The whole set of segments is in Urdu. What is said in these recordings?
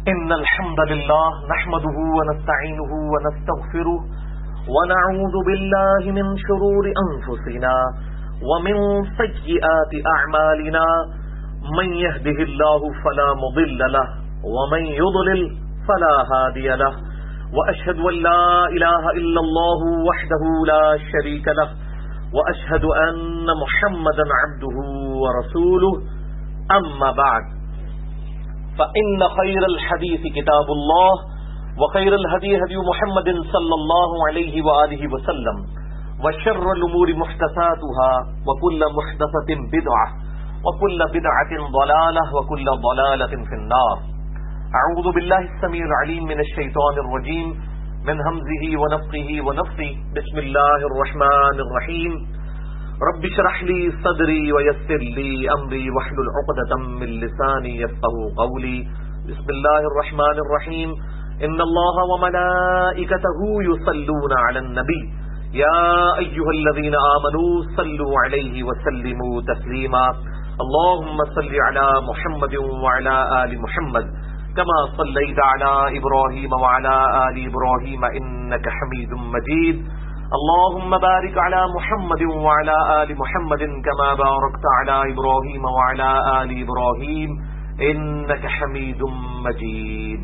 إن الحمد لله نحمده ونستعينه ونستغفره ونعوذ بالله من شرور أنفسنا ومن سيئات أعمالنا من يهده الله فلا مضل له ومن يضلل فلا هادي له وأشهد أن لا إله إلا الله وحده لا شريك له وأشهد أن محمدا عبده ورسوله أما بعد فإن خير الحديث كتاب الله وخير الهدي هدي محمد صلى الله عليه وآله وسلم وشر الأمور محدثاتها وكل محدثة بدعة وكل بدعة ضلالة وكل ضلالة في النار. أعوذ بالله السميع العليم من الشيطان الرجيم من همزه ونفخه ونفثه. بسم الله الرحمن الرحيم. رب اشرح لي صدري ويسر لي امري واحلل عقدة من لساني يفقهوا قولي. بسم الله الرحمن الرحيم. ان الله وملائكته يصلون على النبي يا ايها الذين آمنوا صلوا عليه وسلموا تسليما. اللهم صل على محمد وعلى آل محمد كما صليت على إبراهيم وعلى آل إبراهيم إنك حميد مجيد. اللهم بارك على محمد وعلى آل محمد كما باركت على إبراهيم وعلى آل إبراهيم إنك حميد مجيد.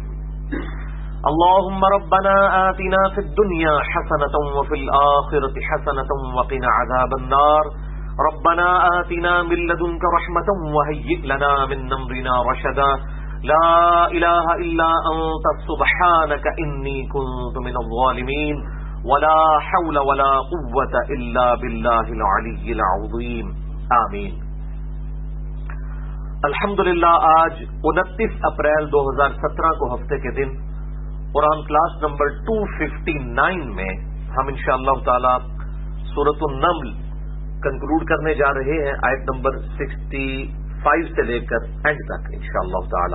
اللهم ربنا آتنا في الدنيا حسنة وفي الآخرة حسنة وقنا عذاب النار. ربنا آتنا من لدنك رحمة وهيئ لنا من أمرنا رشدا. لا إله إلا أنت سبحانك إني كنت من الظالمين. ولا حول ولا قوة إلا بالله العلی العظیم. آمین. الحمدللہ آج 29 اپریل 2017 کو ہفتے کے دن قرآن کلاس نمبر 259 میں ہم انشاءاللہ تعالی سورۃ النمل کنکلوڈ کرنے جا رہے ہیں، آیت نمبر 65 سے لے کر اینڈ تک انشاءاللہ تعالی.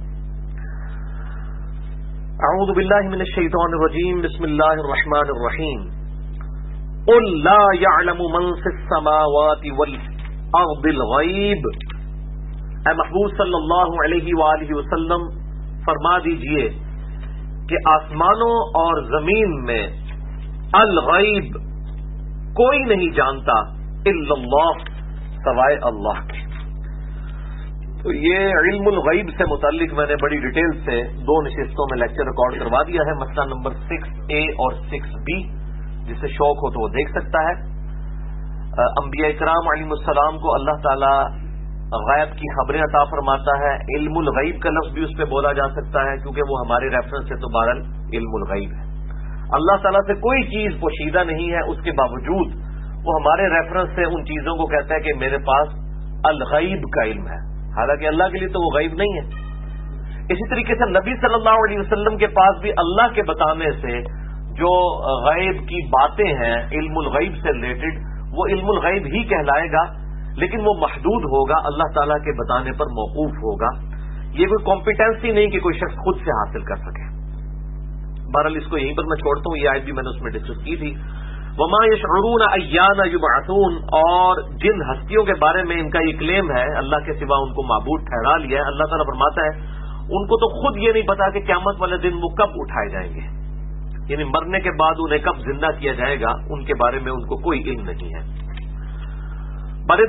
اعوذ باللہ من الشیطان الرجیم. بسم اللہ الرحمن الرحیم. قل لا يعلم من في السماوات والارض الغیب. اے محبوب صلی اللہ علیہ وآلہ وسلم فرما دیجئے کہ آسمانوں اور زمین میں الغیب کوئی نہیں جانتا الا اللہ سوائے اللہ کے. تو یہ علم الغیب سے متعلق میں نے بڑی ڈیٹیل سے 2 نشستوں میں لیکچر ریکارڈ کروا دیا ہے، مسئلہ نمبر 6A اور 6B، جسے شوق ہو تو وہ دیکھ سکتا ہے. انبیاء کرام علیہ السلام کو اللہ تعالی غیب کی خبریں عطا فرماتا ہے. علم الغیب کا لفظ بھی اس پہ بولا جا سکتا ہے کیونکہ وہ ہمارے ریفرنس سے تو بہرحال علم الغیب ہے. اللہ تعالیٰ سے کوئی چیز پوشیدہ نہیں ہے، اس کے باوجود وہ ہمارے ریفرنس سے ان چیزوں کو کہتا ہے کہ میرے پاس الغیب کا علم ہے، حالانکہ اللہ کے لیے تو وہ غیب نہیں ہے. اسی طریقے سے نبی صلی اللہ علیہ وسلم کے پاس بھی اللہ کے بتانے سے جو غیب کی باتیں ہیں علم الغیب سے ریلیٹڈ، وہ علم الغیب ہی کہلائے گا، لیکن وہ محدود ہوگا، اللہ تعالیٰ کے بتانے پر موقوف ہوگا. یہ کوئی کمپیٹنسی نہیں کہ کوئی شخص خود سے حاصل کر سکے. بہرحال اس کو یہیں پر میں چھوڑتا ہوں، یہ آیت بھی میں نے اس میں ڈسکس کی تھی. وما یشعرون ایان یبعثون. اور جن ہستیوں کے بارے میں ان کا یہ کلیم ہے اللہ کے سوا ان کو معبود ٹھہرا لیا ہے، اللہ تعالیٰ فرماتا ہے ان کو تو خود یہ نہیں پتا کہ قیامت والے دن وہ کب اٹھائے جائیں گے، یعنی مرنے کے بعد انہیں کب زندہ کیا جائے گا، ان کے بارے میں ان کو کوئی علم نہیں ہے. بل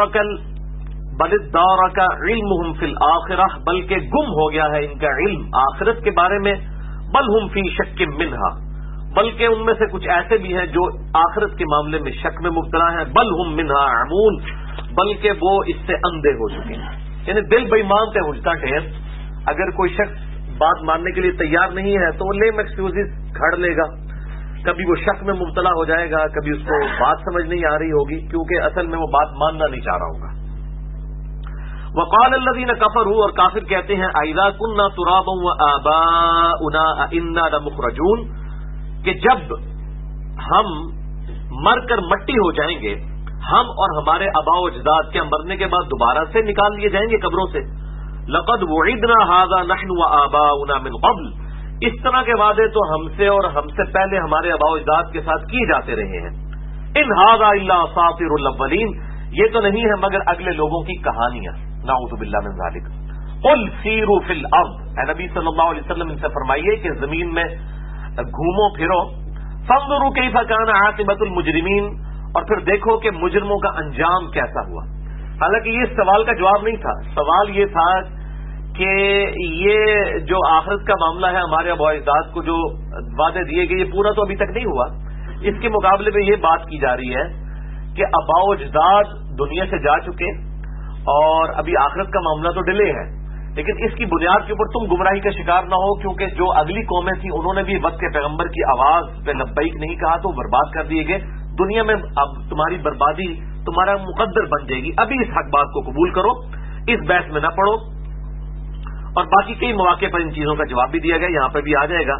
ادارک علمہم فی الآخرہ. بلکہ گم ہو گیا ہے ان کا علم آخرت کے بارے میں. بل ہم فی شک منہا. بلکہ ان میں سے کچھ ایسے بھی ہیں جو آخرت کے معاملے میں شک میں مبتلا ہیں. بل ہم منہا عمون. بلکہ وہ اس سے اندھے ہو چکے ہیں، یعنی دل بے ایمان تے ہوجتا ڈھیر. اگر کوئی شخص بات ماننے کے لیے تیار نہیں ہے تو وہ لیم ایکسکیوزز گھڑ لے گا، کبھی وہ شک میں مبتلا ہو جائے گا، کبھی اس کو بات سمجھ نہیں آ رہی ہوگی کیونکہ اصل میں وہ بات ماننا نہیں چاہ رہا ہوگا. وقال الذين كفروا. اور کافر کہتے ہیں اذا كنا ترابا وآباؤنا انا لمخرجون، کہ جب ہم مر کر مٹی ہو جائیں گے، ہم اور ہمارے آباء و اجداد کیا مرنے کے بعد دوبارہ سے نکال لیے جائیں گے قبروں سے. لقد وعدنا هذا نحن وآباؤنا من قبل. اس طرح کے وعدے تو ہم سے اور ہم سے پہلے ہمارے آباء و اجداد کے ساتھ کیے جاتے رہے ہیں. ان هذا الا اساطیر الاولین. یہ تو نہیں ہے مگر اگلے لوگوں کی کہانیاں. نعوذ باللہ من ذالک. قل سیروا فی الارض، اے نبی صلی اللہ علیہ وسلم ان سے فرمائیے کہ زمین میں گھومو پھرو، فانظروا کیف کان عاقبۃ المجرمین، اور پھر دیکھو کہ مجرموں کا انجام کیسا ہوا۔ حالانکہ یہ سوال کا جواب نہیں تھا، سوال یہ تھا کہ یہ جو آخرت کا معاملہ ہے، ہمارے آباء اجداد کو جو وعدے دیے گئے یہ پورا تو ابھی تک نہیں ہوا۔ اس کے مقابلے میں یہ بات کی جا رہی ہے کہ آباء اجداد دنیا سے جا چکے اور ابھی آخرت کا معاملہ تو ڈیلے ہے، لیکن اس کی بنیاد کے اوپر تم گمراہی کا شکار نہ ہو، کیونکہ جو اگلی قومیں تھیں انہوں نے بھی وقت کے پیغمبر کی آواز پہ لبیک نہیں کہا تو برباد کر دیے گئے۔ دنیا میں اب تمہاری بربادی تمہارا مقدر بن جائے گی، ابھی اس حق بات کو قبول کرو، اس بحث میں نہ پڑو۔ اور باقی کئی مواقع پر ان چیزوں کا جواب بھی دیا گیا، یہاں پہ بھی آ جائے گا۔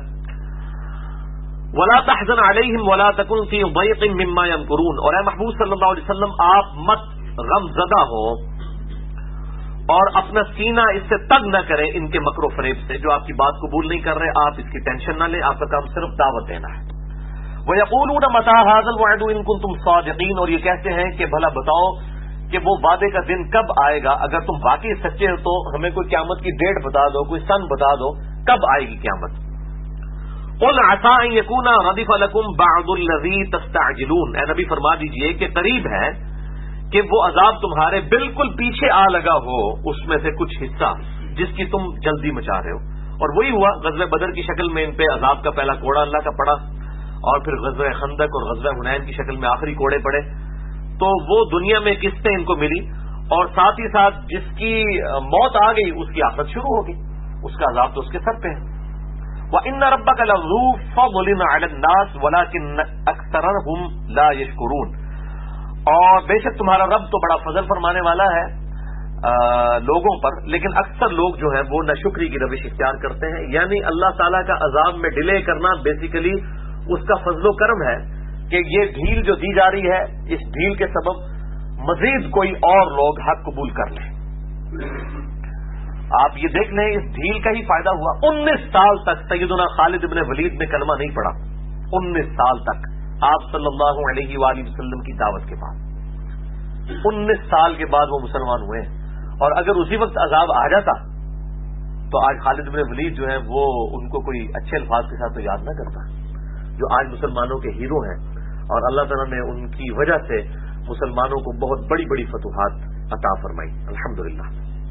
وَلَا تَحْزَنْ عَلَيْهِمْ وَلَا تَكُنْ فِي ضَيْقٍ مِّمَّا يَمْكُرُونَ، اور اے محبوب صلی اللہ علیہ وسلم آپ مت غم زدہ ہو اور اپنا سینہ اس سے تنگ نہ کریں ان کے مکر و فریب سے، جو آپ کی بات قبول نہیں کر رہے آپ اس کی ٹینشن نہ لیں، آپ کا کام صرف دعوت دینا ہے۔ وَيَقُولُونَ مَتَىٰ هَٰذَا الْوَعْدُ إِن كُنتُمْ صَادِقِينَ، اور یہ کہتے ہیں کہ بھلا بتاؤ کہ وہ وعدے کا دن کب آئے گا، اگر تم واقعی سچے ہو تو ہمیں کوئی قیامت کی ڈیٹ بتا دو، کوئی سن بتا دو، کب آئے گی قیامت۔ قُلْ عَسَىٰ أَن يَكُونَ رَدِفَ لَكُمْ بَعْضُ الَّذِي تَسْتَعْجِلُونَ، اے نبی فرما دیجئے کہ قریب ہے کہ وہ عذاب تمہارے بالکل پیچھے آ لگا ہو، اس میں سے کچھ حصہ جس کی تم جلدی مچا رہے ہو۔ اور وہی ہوا، غزوہ بدر کی شکل میں ان پہ عذاب کا پہلا کوڑا اللہ کا پڑا، اور پھر غزوہ خندق اور غزوہ حنین کی شکل میں آخری کوڑے پڑے۔ تو وہ دنیا میں قسطیں ان کو ملی، اور ساتھ ہی ساتھ جس کی موت آ گئی اس کی آفت شروع ہوگی، اس کا عذاب تو اس کے سر پہ ہے۔ وَإِنَّ رَبَّكَ لَذُو فَضْلٍ عَلَى النَّاسِ وَلَٰكِنَّ أَكْثَرَهُمْ لَا يَشْكُرُونَ، اور بے شک تمہارا رب تو بڑا فضل فرمانے والا ہے لوگوں پر، لیکن اکثر لوگ جو ہیں وہ ناشکری کی روش اختیار کرتے ہیں۔ یعنی اللہ تعالیٰ کا عذاب میں ڈیلے کرنا بیسیکلی اس کا فضل و کرم ہے کہ یہ ڈھیل جو دی جا رہی ہے، اس ڈھیل کے سبب مزید کوئی اور لوگ حق قبول کر لیں۔ آپ یہ دیکھ لیں اس ڈھیل کا ہی فائدہ ہوا۔ 19 سال تک سیدنا خالد بن ولید نے کلمہ نہیں پڑھا، 19 سال تک آپ صلی اللہ علیہ وآلہ وسلم کی دعوت کے بعد 19 سال کے بعد وہ مسلمان ہوئے، اور اگر اسی وقت عذاب آ جاتا تو آج خالد بن ولید جو ہے وہ ان کو کوئی اچھے الفاظ کے ساتھ تو یاد نہ کرتا، جو آج مسلمانوں کے ہیرو ہیں، اور اللہ تعالیٰ نے ان کی وجہ سے مسلمانوں کو بہت بڑی بڑی فتوحات عطا فرمائی، الحمدللہ۔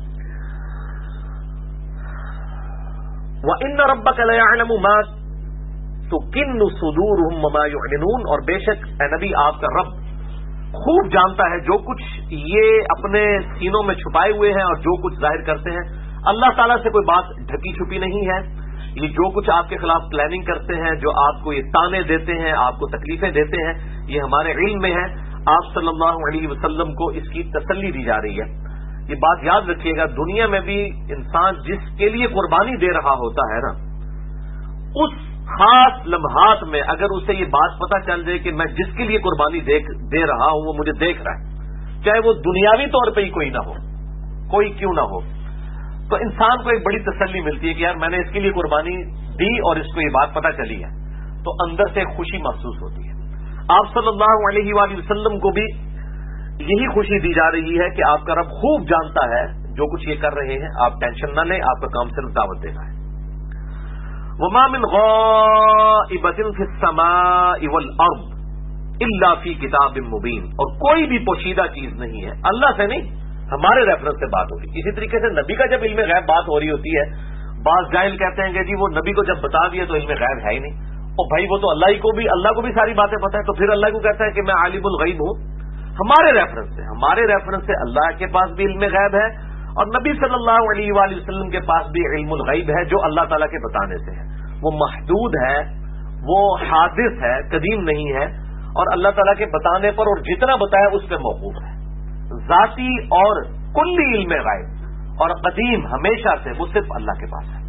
وَإِنَّ رَبَّكَ لَيَعْلَمُ مَا تُكِنُّ صُدُورُهُمْ وَمَا يُعْلِنُونَ، اور بے شک اے نبی آپ کا رب خوب جانتا ہے جو کچھ یہ اپنے سینوں میں چھپائے ہوئے ہیں اور جو کچھ ظاہر کرتے ہیں۔ اللہ تعالیٰ سے کوئی بات ڈھکی چھپی نہیں ہے، یہ جو کچھ آپ کے خلاف پلاننگ کرتے ہیں، جو آپ کو یہ تانے دیتے ہیں، آپ کو تکلیفیں دیتے ہیں، یہ ہمارے علم میں ہے۔ آپ صلی اللہ علیہ وسلم کو اس کی تسلی دی جا رہی ہے۔ یہ بات یاد رکھیے گا، دنیا میں بھی انسان جس کے لیے قربانی دے رہا ہوتا ہے نا، اس خاص لمحات میں اگر اسے یہ بات پتہ چل جائے کہ میں جس کے لیے قربانی دے رہا ہوں وہ مجھے دیکھ رہا ہے، چاہے وہ دنیاوی طور پہ ہی کوئی نہ ہو، کوئی کیوں نہ ہو، تو انسان کو ایک بڑی تسلی ملتی ہے کہ یار میں نے اس کے لیے قربانی دی اور اس کو یہ بات پتہ چلی ہے، تو اندر سے خوشی محسوس ہوتی ہے۔ آپ صلی اللہ علیہ وآلہ وسلم کو بھی یہی خوشی دی جا رہی ہے کہ آپ کا رب خوب جانتا ہے جو کچھ یہ کر رہے ہیں، آپ ٹینشن نہ لیں، آپ کا کام صرف دعوت دینا ہے۔ وما من غائبۃ فی السماء والارض الا فی کتاب مبین، اور کوئی بھی پوشیدہ چیز نہیں ہے، اللہ سے نہیں، ہمارے ریفرنس سے بات ہوگی۔ اسی طریقے سے نبی کا جب علم غیب بات ہو رہی ہوتی ہے، بعض جاہل کہتے ہیں کہ جی وہ نبی کو جب بتا دیا تو علم غیب ہے ہی نہیں، اور بھائی وہ تو اللہ کو بھی ساری باتیں پتہ ہے، تو پھر اللہ کو کہتا ہے کہ میں عالم الغیب ہوں۔ ہمارے ریفرنس سے اللہ کے پاس بھی علم غیب ہے، اور نبی صلی اللہ علیہ وآلہ وسلم کے پاس بھی علم الغیب ہے جو اللہ تعالیٰ کے بتانے سے ہے، وہ محدود ہے، وہ حادث ہے، قدیم نہیں ہے، اور اللہ تعالیٰ کے بتانے پر اور جتنا بتایا اس پہ موقوف ہے۔ ذاتی اور کلی علم غیب اور قدیم ہمیشہ سے وہ صرف اللہ کے پاس ہے،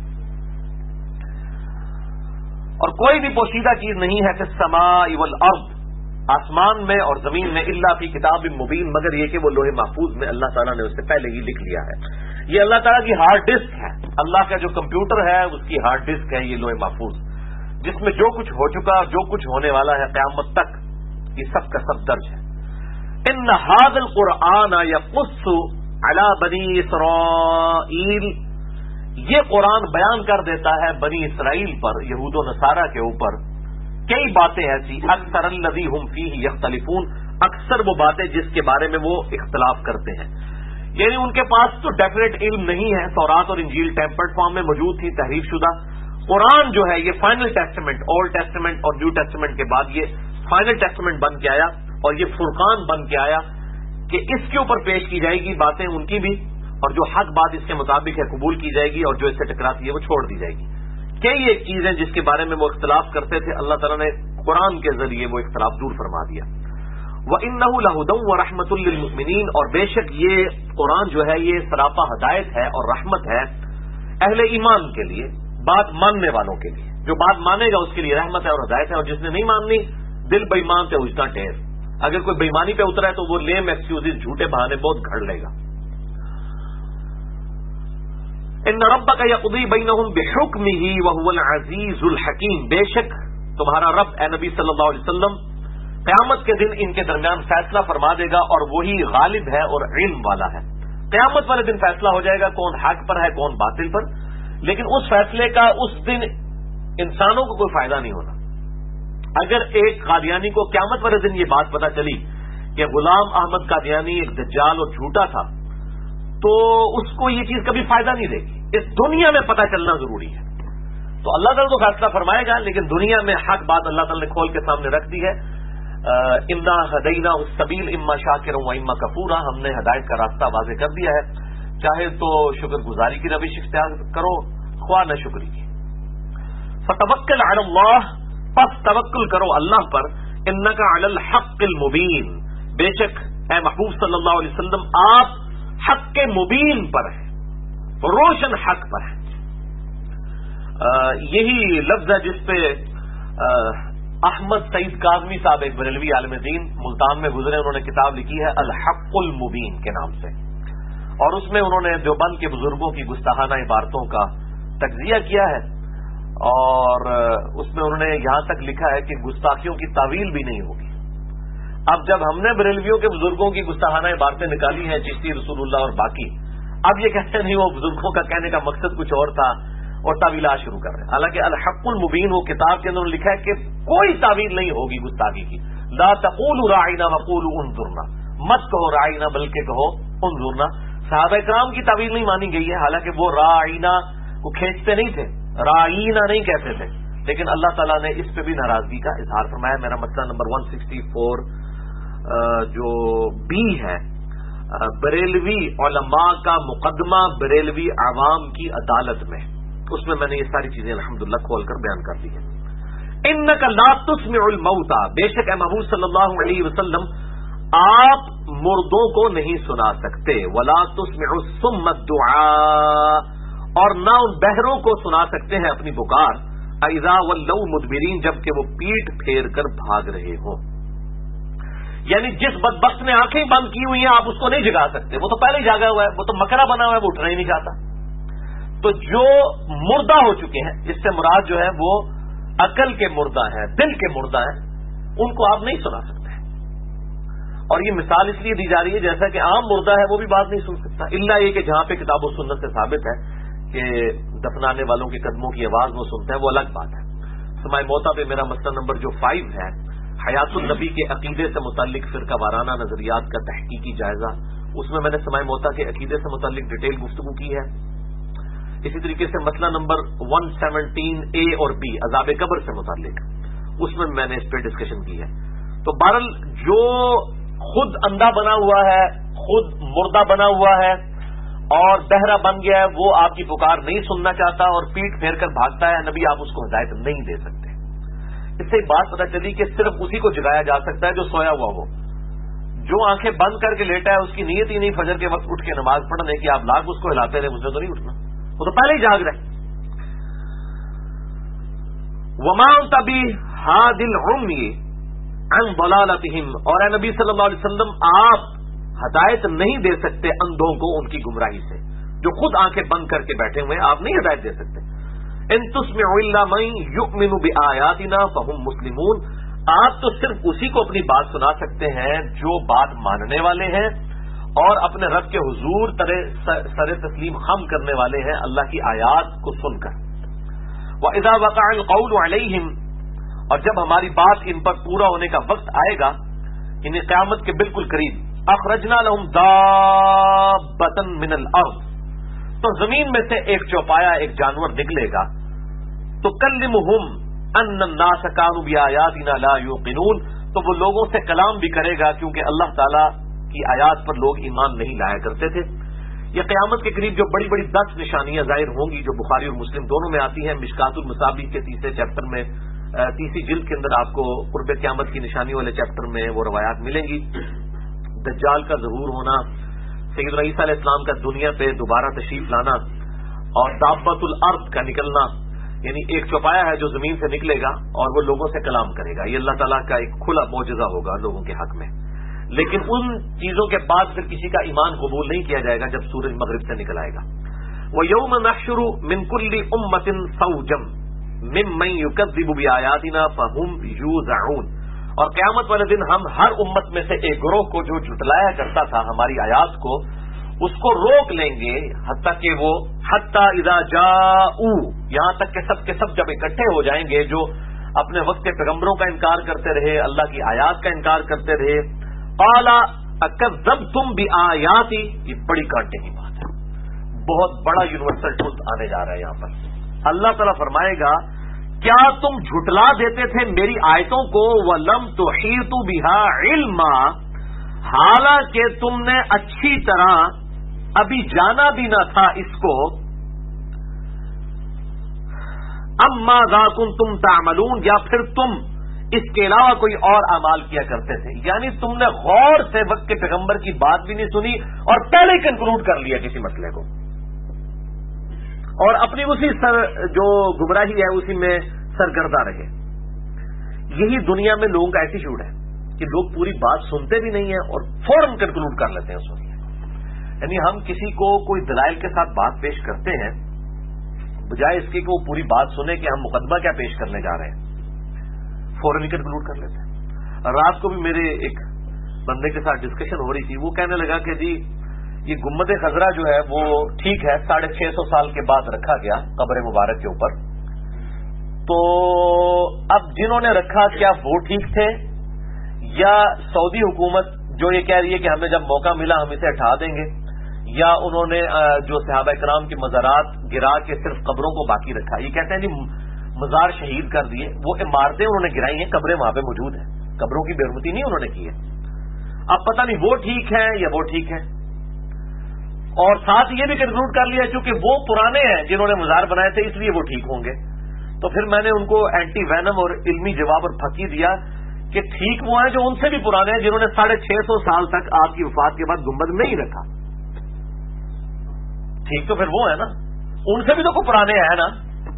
اور کوئی بھی پوشیدہ چیز نہیں ہے فی السماء والارض، آسمان میں اور زمین میں، الا فی کتاب مبین، مگر یہ کہ وہ لوح محفوظ میں اللہ تعالیٰ نے اس سے پہلے ہی لکھ لیا ہے۔ یہ اللہ تعالیٰ کی ہارڈ ڈسک ہے، اللہ کا جو کمپیوٹر ہے اس کی ہارڈ ڈسک ہے یہ لوح محفوظ، جس میں جو کچھ ہو چکا، جو کچھ ہونے والا ہے قیامت تک، یہ سب کا سب درج ہے۔ ان ھذا القرآن یقص علی بنی اسرائیل یہ قرآن بیان کر دیتا ہے بنی اسرائیل پر، یہود و نصارہ کے اوپر کئی باتیں ایسی، اکثر الذی ہم فیہ یختلفون، اکثر وہ باتیں جس کے بارے میں وہ اختلاف کرتے ہیں. یعنی ان کے پاس تو ڈیفینیٹ علم نہیں ہے. تورات اور انجیل ٹیمپرڈ فارم میں موجود تھی، تحریف شدہ. قرآن جو ہے یہ فائنل ٹیسٹمنٹ، اولڈ ٹیسٹمنٹ اور نیو ٹیسٹمنٹ کے بعد یہ فائنل ٹیسٹمنٹ بن کے آیا اور یہ فرقان بن کے آیا کہ اس کے اوپر پیش کی جائے گی باتیں ان کی بھی، اور جو حق بات اس کے مطابق ہے قبول کی جائے گی، اور جو اس سے ٹکراتی ہے وہ چھوڑ دی جائے گی. کئی ایک چیزیں جس کے بارے میں وہ اختلاف کرتے تھے، اللہ تعالیٰ نے قرآن کے ذریعے وہ اختلاف دور فرما دیا. وَإِنَّهُ لَهُدًى وَرَحْمَةٌ لِّلْمُؤْمِنِينَ، اور بے شک یہ قرآن جو ہے یہ سراپا ہدایت ہے اور رحمت ہے اہل ایمان کے لیے، بات ماننے والوں کے لیے. جو بات مانے گا اس کے لیے رحمت ہے اور ہدایت ہے، اور جس نے نہیں ماننی دل بے ایمان پہ اجتا ٹھہر. اگر کوئی بے ایمانی پہ اترا ہے تو وہ لیم ایکسکیوزز، جھوٹے بہانے بہت گھڑ لے گا. ان ربک یقضی بینہم بحکمہ وہو العزیز الحکیم، بے شک تمہارا رب اے نبی صلی اللہ علیہ وسلم قیامت کے دن ان کے درمیان فیصلہ فرما دے گا، اور وہی غالب ہے اور علم والا ہے. قیامت والے دن فیصلہ ہو جائے گا کون حق پر ہے کون باطل پر، لیکن اس فیصلے کا اس دن انسانوں کو کوئی فائدہ نہیں ہونا. اگر ایک قادیانی کو قیامت والے دن یہ بات پتہ چلی کہ غلام احمد قادیانی ایک دجال اور جھوٹا تھا، تو اس کو یہ چیز کبھی فائدہ نہیں دے گی. اس دنیا میں پتہ چلنا ضروری ہے. تو اللہ تعالیٰ تو فیصلہ فرمائے گا، لیکن دنیا میں حق بات اللہ تعالیٰ نے کھول کے سامنے رکھ دی ہے. انا ہدینا السبیل اما شاکرا و اما کفورا، ہم نے ہدایت کا راستہ واضح کر دیا ہے، چاہے تو شکر گزاری کی روش اختیار کرو، خواہ نہ شکری کی. فتوکل علی اللہ، پس توکل کرو اللہ پر. انک علی الحق المبین، بے شک اے محبوب صلی اللہ علیہ وسلم آپ حق کے مبین پر ہیں، روشن حق پر ہیں. یہی لفظ ہے جس پہ احمد سعید کاظمی صاحب ایک بریلوی عالم دین ملتان میں گزرے، انہوں نے کتاب لکھی ہے الحق المبین کے نام سے، اور اس میں انہوں نے دیوبند کے بزرگوں کی گستاخانہ عبارتوں کا تجزیہ کیا ہے، اور اس میں انہوں نے یہاں تک لکھا ہے کہ گستاخیوں کی تعویل بھی نہیں ہوگی. اب جب ہم نے بریلویوں کے بزرگوں کی گستاخانہ عبارتیں نکالی ہیں، چشتی، رسول اللہ اور باقی، اب یہ کہتے نہیں وہ بزرگوں کا کہنے کا مقصد کچھ اور تھا اور تعویلات شروع کر رہے ہیں. حالانکہ الحق المبین وہ کتاب کے اندر لکھا ہے کہ کوئی تعویل نہیں ہوگی گستاخی کی. لا تقولوا راعینا وقولوا انظرنا، مت کہو راعینا بلکہ کہو انظرنا. صحابہ کرام کی تعویل نہیں مانی گئی ہے، حالانکہ وہ راعینا کو کھینچتے نہیں تھے، رائینا نہیں کہتے تھے، لیکن اللہ تعالیٰ نے اس پہ بھی ناراضگی کا اظہار فرمایا. میرا مسئلہ نمبر 164 جو بی ہے، بریلوی علماء کا مقدمہ بریلوی عوام کی عدالت میں، اس میں نے یہ ساری چیزیں الحمدللہ کھول کر بیان کر دی ہیں. انک لا تسمع الموتى، بے شک اے محبوب صلی اللہ علیہ وسلم آپ مردوں کو نہیں سنا سکتے. ولا تسمع الصم الدعاء، اور نہ ان بہروں کو سنا سکتے ہیں اپنی پکار. اذا ولوا مدبرین، جبکہ وہ پیٹ پھیر کر بھاگ رہے ہوں. یعنی جس بدبخت نے آنکھیں بند کی ہوئی ہیں آپ اس کو نہیں جگا سکتے، وہ تو پہلے ہی جاگا ہوا ہے، وہ تو مکرا بنا ہوا ہے، وہ اٹھنا ہی نہیں چاہتا. تو جو مردہ ہو چکے ہیں، اس سے مراد جو ہے وہ عقل کے مردہ ہیں، دل کے مردہ ہیں، ان کو آپ نہیں سنا سکتے. اور یہ مثال اس لیے دی جا رہی ہے جیسا کہ عام مردہ ہے وہ بھی بات نہیں سن سکتا، الا یہ کہ جہاں پہ کتاب و سنت سے ثابت ہے کہ دفنانے والوں کے قدموں کی آواز وہ سنتے ہیں، وہ الگ بات ہے. سماع موتا پہ میرا مسئلہ نمبر جو 5 ہے، حیات النبی کے عقیدے سے متعلق فرقہ وارانہ نظریات کا تحقیقی جائزہ، اس میں نے سماع موتا کے عقیدے سے متعلق ڈیٹیل گفتگو کی ہے. اسی طریقے سے مسئلہ نمبر 117A اور B عذاب قبر سے متعلق، اس میں نے اس پہ ڈسکشن کی ہے. تو بہرحال جو خود اندھا بنا ہوا ہے، خود مردہ بنا ہوا ہے اور بہرا بن گیا ہے، وہ آپ کی پکار نہیں سننا چاہتا اور پیٹ پھیر کر بھاگتا ہے، نبی آپ اس کو ہدایت نہیں دے سکتے. اس سے بات پتہ چلی کہ صرف اسی کو جگایا جا سکتا ہے جو سویا ہوا ہو. جو آنکھیں بند کر کے لیٹا ہے اس کی نیت ہی نہیں فجر کے وقت اٹھ کے نماز پڑھنے کی، آپ لاکھ اس کو ہلاتے رہے، مجھے تو نہیں اٹھنا، وہ تو پہلے ہی جاگ رہے. وما انت بهاد العمي عن ضلالتهم، اور اے نبی صلی اللہ علیہ وسلم آپ ہدایت نہیں دے سکتے اندھوں کو ان کی گمراہی سے. جو خود آنکھیں بند کر کے بیٹھے ہوئے آپ نہیں ہدایت دے سکتے. ان تسمع الا من يؤمن بآياتنا فهم مسلمون، آپ تو صرف اسی کو اپنی بات سنا سکتے ہیں جو بات ماننے والے ہیں اور اپنے رب کے حضور سر تسلیم خم کرنے والے ہیں اللہ کی آیات کو سن کر. وَإِذَا وَقَعَ الْقَوْلُ عَلَيْهِمْ، اور جب ہماری بات ان پر پورا ہونے کا وقت آئے گا، انہیں قیامت کے بالکل قریب، اخرجنا لهم دابة من الارض، تو زمین میں سے ایک چوپایا، ایک جانور نکلے گا، تکلمهم ان الناس كانوا بآياتنا لا يوقنون، تو وہ لوگوں سے کلام بھی کرے گا کیونکہ اللہ تعالی کی آیات پر لوگ ایمان نہیں لایا کرتے تھے. یہ قیامت کے قریب جو بڑی بڑی 10 نشانیاں ظاہر ہوں گی جو بخاری اور مسلم دونوں میں آتی ہیں. مشکات المصابیح کے 3 چیپٹر میں، 30 جلد کے اندر آپ کو قرب قیامت کی نشانیوں والے چیپٹر میں وہ روایات ملیں گی. دجال کا ظہور ہونا، سیدنا عیسیٰ علیہ السلام کا دنیا پہ دوبارہ تشریف لانا، اور دابۃ الارض کا نکلنا، یعنی ایک چوپایا ہے جو زمین سے نکلے گا اور وہ لوگوں سے کلام کرے گا. یہ اللہ تعالیٰ کا ایک کھلا معجزہ ہوگا لوگوں کے حق میں. لیکن ان چیزوں کے بعد پھر کسی کا ایمان قبول نہیں کیا جائے گا جب سورج مغرب سے نکل آئے گا. وَيَوْمَ نَحْشُرُ مِنْ كُلِّ أُمَّةٍ فَوْجًا مِّمَّن يُكَذِّبُ بِآيَاتِنَا فَهُمْ يُوزَعُونَ، اور قیامت والے دن ہم ہر امت میں سے ایک گروہ کو جو جھٹلایا کرتا تھا ہماری آیات کو، اس کو روک لیں گے حتیٰ کہ وہ حتیٰ اذا جاؤ، یہاں تک کہ سب کے سب جب اکٹھے ہو جائیں گے جو اپنے وقت کے پیغمبروں کا انکار کرتے رہے، اللہ کی آیات کا انکار کرتے رہے. قال اکذبتم بآیاتی، یہ بڑی کانٹے کی بات ہے، بہت بڑا یونیورسل ٹروتھ آنے جا رہا ہے یہاں پر. اللہ تعالیٰ فرمائے گا کیا تم جھٹلا دیتے تھے میری آیتوں کو، وَلَمْ تُحِيطُوا بِهَا عِلْمًا، حالانکہ تم نے اچھی طرح ابھی جانا بھی نہ تھا اس کو. ام ماذا کنتم تعملون، یا پھر تم اس کے علاوہ کوئی اور اعمال کیا کرتے تھے. یعنی تم نے غور سے وقت کے پیغمبر کی بات بھی نہیں سنی اور پہلے ہی کنکلوڈ کر لیا کسی مسئلے کو، اور اپنی اسی جو گمراہی ہے اسی میں سرگردہ رہے. یہی دنیا میں لوگوں کا ایٹیچیوڈ ہے کہ لوگ پوری بات سنتے بھی نہیں ہیں اور فوراً کنکلوڈ کر لیتے ہیں سنیے. یعنی ہم کسی کو کوئی دلائل کے ساتھ بات پیش کرتے ہیں، بجائے اس کے کہ وہ پوری بات سنے کہ ہم مقدمہ کیا پیش کرنے جا رہے ہیں، فوراً ہی کنکلوڈ کر لیتے ہیں. رات کو بھی میرے ایک بندے کے ساتھ ڈسکشن ہو رہی تھی، وہ کہنے لگا کہ جی یہ گنبد خضرا جو ہے وہ ٹھیک ہے، 650 سال کے بعد رکھا گیا قبر مبارک کے اوپر، تو اب جنہوں نے رکھا کیا وہ ٹھیک تھے، یا سعودی حکومت جو یہ کہہ رہی ہے کہ ہمیں جب موقع ملا ہم اسے ہٹا دیں گے، یا انہوں نے جو صحابہ کرام کی مزارات گرا کے صرف قبروں کو باقی رکھا. یہ کہتے ہیں جی مزار شہید کر دیے، وہ عمارتیں انہوں نے گرائی ہیں، قبریں وہاں پہ موجود ہیں، قبروں کی بے حرمتی نہیں انہوں نے کی ہے. اب پتہ نہیں وہ ٹھیک ہے یا وہ ٹھیک ہے. اور ساتھ یہ بھی کنکلوڈ کر لیا چونکہ وہ پرانے ہیں جنہوں نے مزار بنائے تھے اس لیے وہ ٹھیک ہوں گے. تو پھر میں نے ان کو اینٹی وینم اور علمی جواب اور پھکی دیا کہ ٹھیک وہ ہیں جو ان سے بھی پرانے ہیں، جنہوں نے 650 سال تک آپ کی وفات کے بعد گنبد میں ہی رکھا. ٹھیک تو پھر وہ ہے نا، ان سے بھی تو کوئی پرانے ہیں نا.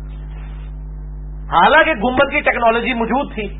حالانکہ گنبد کی ٹیکنالوجی موجود تھی.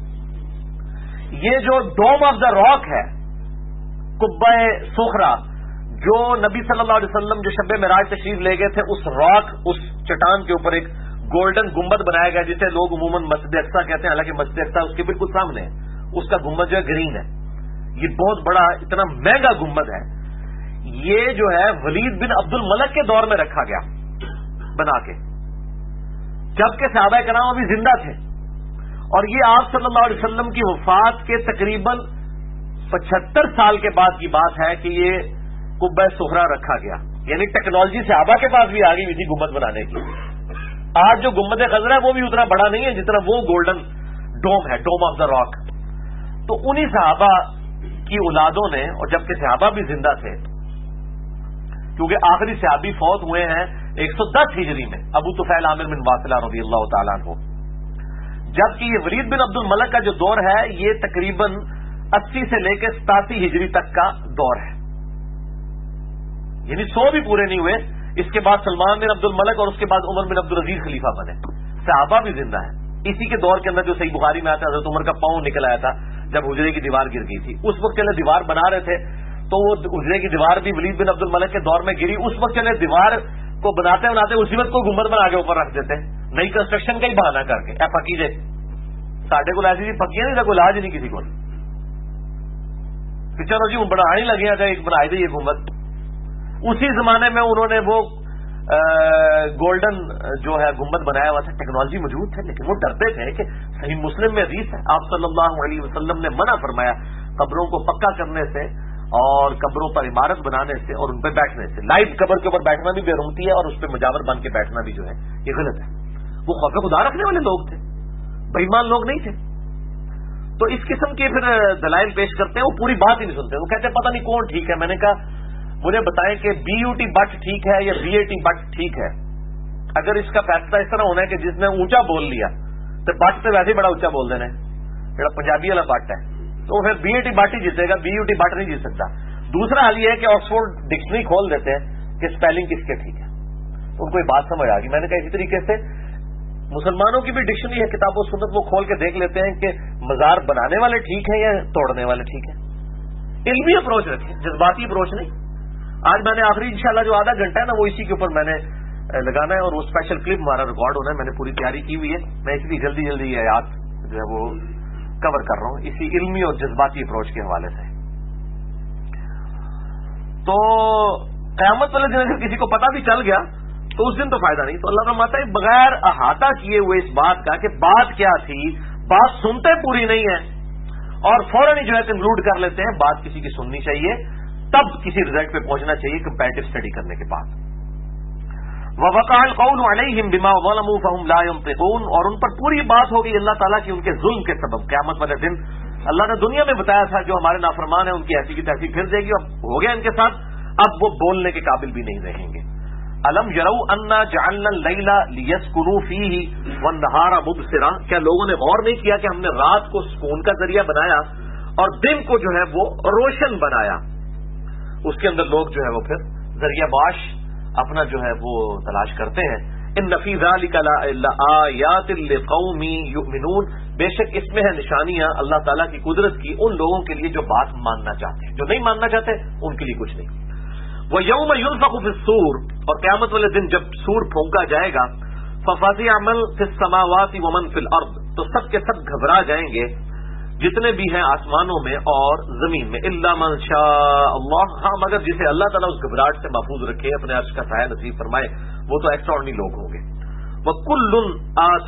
یہ جو ڈوم آف دا راک ہے، قبہ سخرا، جو نبی صلی اللہ علیہ وسلم جو شب معراج تشریف لے گئے تھے، اس راک، اس چٹان کے اوپر ایک گولڈن گنبد بنایا گیا جسے لوگ عموماً مسجد اقصیٰ کہتے ہیں، حالانکہ مسجد اقصیٰ اس کے بالکل سامنے ہے. اس کا گنبد جو ہے گرین ہے. یہ بہت بڑا اتنا مہنگا گنبد ہے. یہ جو ہے ولید بن عبد الملک کے دور میں رکھا گیا بنا کے، جبکہ صحابہ کرام ابھی زندہ تھے. اور یہ آپ صلی اللہ علیہ وسلم کی وفات کے تقریباً 75 سال کے بعد کی بات ہے کہ یہ قبہ سخرا رکھا گیا. یعنی ٹیکنالوجی صحابہ کے پاس بھی آ گئی تھی گنبد بنانے کی. آج جو گنبد خضرا ہے وہ بھی اتنا بڑا نہیں ہے جتنا وہ گولڈن ڈوم ہے، ڈوم آف دا راک. تو انہی صحابہ کی اولادوں نے، اور جبکہ صحابہ بھی زندہ تھے، کیونکہ آخری صحابی فوت ہوئے ہیں 110 ہجری میں، ابو طفیل عامر بن واصلہ رضی اللہ تعالیٰ عنہ. جبکہ یہ ولید بن عبد الملک کا جو دور ہے یہ تقریباً 80 سے لے کے 87 ہجری تک کا دور ہے. یعنی 100 بھی پورے نہیں ہوئے. اس کے بعد سلمان بن عبد الملک اور اس کے بعد عمر بن عبد العزیز خلیفہ بنے. صحابہ بھی زندہ ہیں. اسی کے دور کے اندر جو صحیح بخاری میں آتا ہے حضرت عمر کا پاؤں نکل آیا تھا جب حجرے کی دیوار گر گئی تھی. اس وقت چلے دیوار بنا رہے تھے تو وہ حجرے کی دیوار بھی ولید بن عبد الملک کے دور میں گری. اس وقت چلے دیوار کو بناتے بناتے اسی وقت کو گنبد بنا کے اوپر رکھ دیتے، نئی کنسٹرکشن کا ہی بہانہ کر کے. اے پکی جے ساڈے کو ایسی پکیاں نہیں تھا، کوئی علاج نہیں کسی کو. کہ چلو جی وہ بڑھانے لگے ہیں ایک بنائی دی یہ گنبد. اسی زمانے میں انہوں نے وہ گولڈن جو ہے گنبد بنایا ہوا تھا. ٹیکنالوجی موجود تھے لیکن وہ ڈرتے تھے کہ صحیح مسلم میں حدیث ہے آپ صلی اللہ علیہ وسلم نے منع فرمایا قبروں کو پکا کرنے سے اور قبروں پر عمارت بنانے سے اور ان پہ بیٹھنے سے. لائٹ قبر کے اوپر بیٹھنا بھی بےرومتی ہے اور اس پہ مجاور بن کے بیٹھنا بھی جو ہے یہ غلط ہے. وہ خوف خدا رکھنے والے لوگ تھے, بے ایمان لوگ نہیں تھے. تو اس قسم کے پھر دلائل پیش کرتے ہیں, وہ پوری بات ہی نہیں سنتے. وہ کہتے ہیں پتہ نہیں کون ٹھیک ہے. میں نے کہا مجھے بتائیں کہ بی یو ٹی بٹ ٹھیک ہے یا بی اے ٹی بٹ ٹھیک ہے. اگر اس کا فیصلہ اس طرح ہونا ہے کہ جس نے اونچا بول لیا تو بٹ سے ویسے ہی بڑا اونچا بول دینا ہے جڑا پنجابی والا بٹ ہے تو پھر بی اے ٹی بٹ ہی جیتے گا, بی یو ٹی بٹ نہیں جیت سکتا. دوسرا حل یہ ہے کہ آکسفورڈ ڈکشنری کھول دیتے ہیں کہ اسپیلنگ کس کے ٹھیک ہے. ان کو یہ بات سمجھ آ گئی. میں نے کہا اسی طریقے سے مسلمانوں کی بھی ڈکشنری ہے کتاب و سنت, وہ کھول کے دیکھ لیتے ہیں کہ مزار بنانے والے ٹھیک ہیں یا توڑنے والے ٹھیک ہیں. علمی اپروچ رکھیں, جذباتی اپروچ نہیں. آج میں نے آخری انشاءاللہ جو آدھا گھنٹہ ہے نا وہ اسی کے اوپر میں نے لگانا ہے اور وہ اسپیشل کلپ ہمارا ریکارڈ ہونا ہے. میں نے پوری تیاری کی ہوئی ہے. میں اس لیے جلدی جلدی یہ آیات جو ہے وہ کور کر رہا ہوں اسی علمی اور جذباتی اپروچ کے حوالے سے. تو قیامت والے دن اگر کسی کو پتہ بھی چل گیا تو اس دن تو فائدہ نہیں. تو اللہ فرماتا ہے بغیر احاطہ کیے ہوئے اس بات کا کہ بات کیا تھی, بات سنتے پوری نہیں ہے اور فوراً ہی جو ہے کنکلوڈ کر لیتے ہیں. بات کسی کی سننی چاہیے, تب کسی رزلٹ پہ پہنچنا چاہیے کمپیریٹو اسٹڈی کرنے کے بعد. وَوَقَعَ الْقَوْلُ عَلَيْهِمْ بِمَا ظَلَمُوا فَهُمْ لَا يَنطِقُونَ, اور ان پر پوری بات ہوگی اللہ تعالیٰ کی ان کے ظلم کے سبب. قیامت والے دن اللہ نے دنیا میں بتایا تھا جو ہمارے نافرمان ہیں ان کی ایسی کی تیسی پھر دے گی. اب ہو گیا ان کے ساتھ, اب وہ بولنے کے قابل بھی نہیں رہیں گے. أَلَمْ يَرَوْا أَنَّا جَعَلْنَا اللَّيْلَ لِيَسْكُنُوا فِيهِ وَالنَّهَارَ مُبْصِرًا, کیا لوگوں نے غور نہیں کیا کہ ہم نے رات کو سکون کا ذریعہ بنایا اور دن کو جو ہے وہ روشن بنایا. اس کے اندر لوگ جو ہے وہ پھر ذریعہ معاش اپنا جو ہے وہ تلاش کرتے ہیں. ان فی ذلک لآیات لقوم یؤمنون, بے شک اس میں ہے نشانیاں اللہ تعالیٰ کی قدرت کی ان لوگوں کے لیے جو بات ماننا چاہتے ہیں. جو نہیں ماننا چاہتے ان کے لیے کچھ نہیں. وَيَوْمَ يُنفَخُ فِي الصُّورِ, اور قیامت والے دن جب سور پھونکا جائے گا, فَفَزِعَ مَن فِي السَّمَاوَاتِ وَمَن فِي الْأَرْضِ, تو سب کے سب گھبرا جائیں گے جتنے بھی ہیں آسمانوں میں اور زمین میں. الا من شاء اللہ, ہاں مگر جسے اللہ تعالیٰ اس گھبراہٹ سے محفوظ رکھے, اپنے عرش کا سایہ نصیب فرمائے, وہ تو ایکسٹراڈنری لوگ ہوں گے. وَكُلٌّ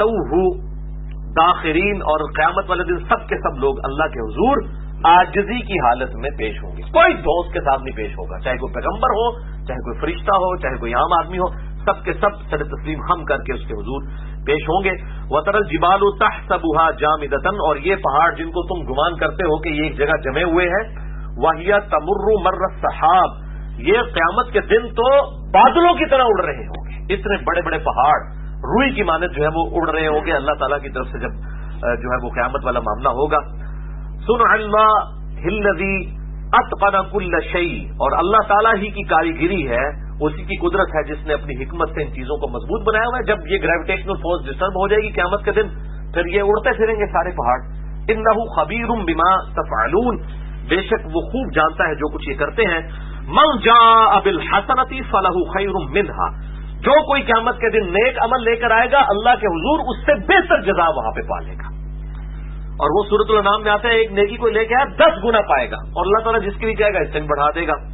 آتَوْهُ داخرین, اور قیامت والے دن سب کے سب لوگ اللہ کے حضور عاجزی کی حالت میں پیش ہوں گے. کوئی دوست کے ساتھ نہیں پیش ہوگا, چاہے کوئی پیغمبر ہو, چاہے کوئی فرشتہ ہو, چاہے کوئی عام آدمی ہو, سب کے سب سر تسلیم خم کر کے اس کے حضور پیش ہوں گے. وَتَرَى الْجِبَالُ تَحْسَبُهَا جَامِدَةً, اور یہ پہاڑ جن کو تم گمان کرتے ہو کہ یہ ایک جگہ جمے ہوئے ہیں, وَهِيَ تَمُرُّ مَرَّ السَّحَابِ, یہ قیامت کے دن تو بادلوں کی طرح اڑ رہے ہوں گے. اتنے بڑے بڑے پہاڑ روئی کی مانند جو ہے وہ اڑ رہے ہوں گے اللہ تعالیٰ کی طرف سے جب جو ہے وہ قیامت والا معاملہ ہوگا. صُنْعَ اللَّهِ الَّذِي أَتْقَنَ كُلَّ شَيْءٍ, اور اللہ تعالیٰ ہی کی کاریگری ہے, اسی کی قدرت ہے جس نے اپنی حکمت سے ان چیزوں کو مضبوط بنایا ہوا ہے. جب یہ گریویٹیشنل فورس ڈسٹرب ہو جائے گی قیامت کے دن, پھر یہ اڑتے پھریں گے سارے پہاڑ. إِنَّهُ خَبِيرٌ بِمَا تَفْعَلُونَ, بے شک وہ خوب جانتا ہے جو کچھ یہ کرتے ہیں. مَنْ جَاءَ بِالْحَسَنَةِ فَلَهُ خَيْرٌ مِّنْهَا, جو کوئی قیامت کے دن نیک عمل لے کر آئے گا اللہ کے حضور اس سے بہتر جزا وہاں پہ پالے گا. اور وہ سورۃ الانعام میں آتا ہے ایک نیکی کو لے کے آئے 10 گنا پائے گا, اور اللہ تعالیٰ جس کے لیے چاہے گا اس سے بڑھا دے گا.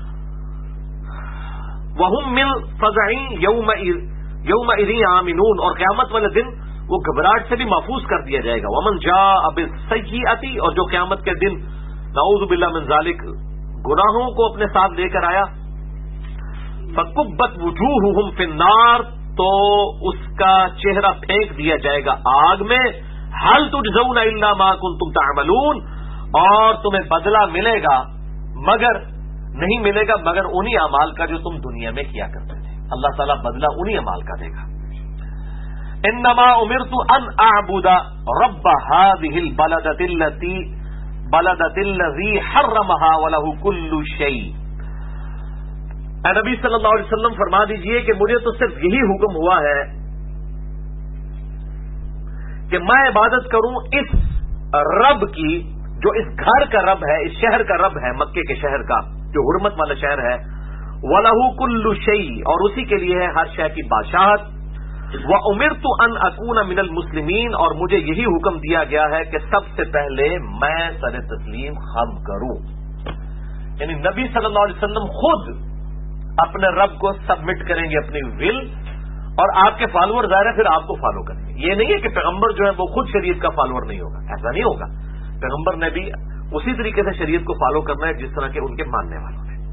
وَهُمْ مِنْ فَزَعٍ يَوْمَئِذٍ آمِنُونَ, اور قیامت والے دن وہ گھبراہٹ سے بھی محفوظ کر دیا جائے گا. وَمَنْ جَاءَ بِالسَّيِّئَةِ, اور جو قیامت کے دن نعوذ باللہ من ذالک گناہوں کو اپنے ساتھ لے کر آیا, فَكُبَّتْ وُجُوهُهُمْ فِي النَّارِ, تو اس کا چہرہ پھینک دیا جائے گا آگ میں. هَلْ تُجْزَوْنَ إِلَّا مَا كُنْتُمْ تَعْمَلُونَ, اور تمہیں بدلہ ملے گا مگر نہیں ملے گا مگر انہی اعمال کا جو تم دنیا میں کیا کرتے تھے. اللہ تعالیٰ بدلہ انہی اعمال کا دے گا. انما امرت ان اعبد رب هذه البلدة الذي حرمها وله كل شيء. اے نبی صلی اللہ علیہ وسلم فرما دیجئے کہ مجھے تو صرف یہی حکم ہوا ہے کہ میں عبادت کروں اس رب کی جو اس گھر کا رب ہے, اس شہر کا رب ہے, مکے کے شہر کا جو حرمت والا شہر ہے. وَلَهُ كُلُّ شَيْءٍ, اور اسی کے لیے ہے ہر شے کی بادشاہت. وَأُمِرْتُ أَنْ أَكُونَ مِنَ الْمُسْلِمِينَ, اور مجھے یہی حکم دیا گیا ہے کہ سب سے پہلے میں سر تسلیم خم کروں. یعنی نبی صلی اللہ علیہ وسلم خود اپنے رب کو سبمٹ کریں گے اپنی ول، اور آپ کے فالوور ظاہر ہے پھر آپ کو فالو کریں گے. یہ نہیں ہے کہ پیغمبر جو ہے وہ خود شریعت کا فالوور نہیں ہوگا، ایسا نہیں ہوگا. پیغمبر نے بھی اسی طریقے سے شریعت کو فالو کرنا ہے جس طرح کے ان کے ماننے والوں نے.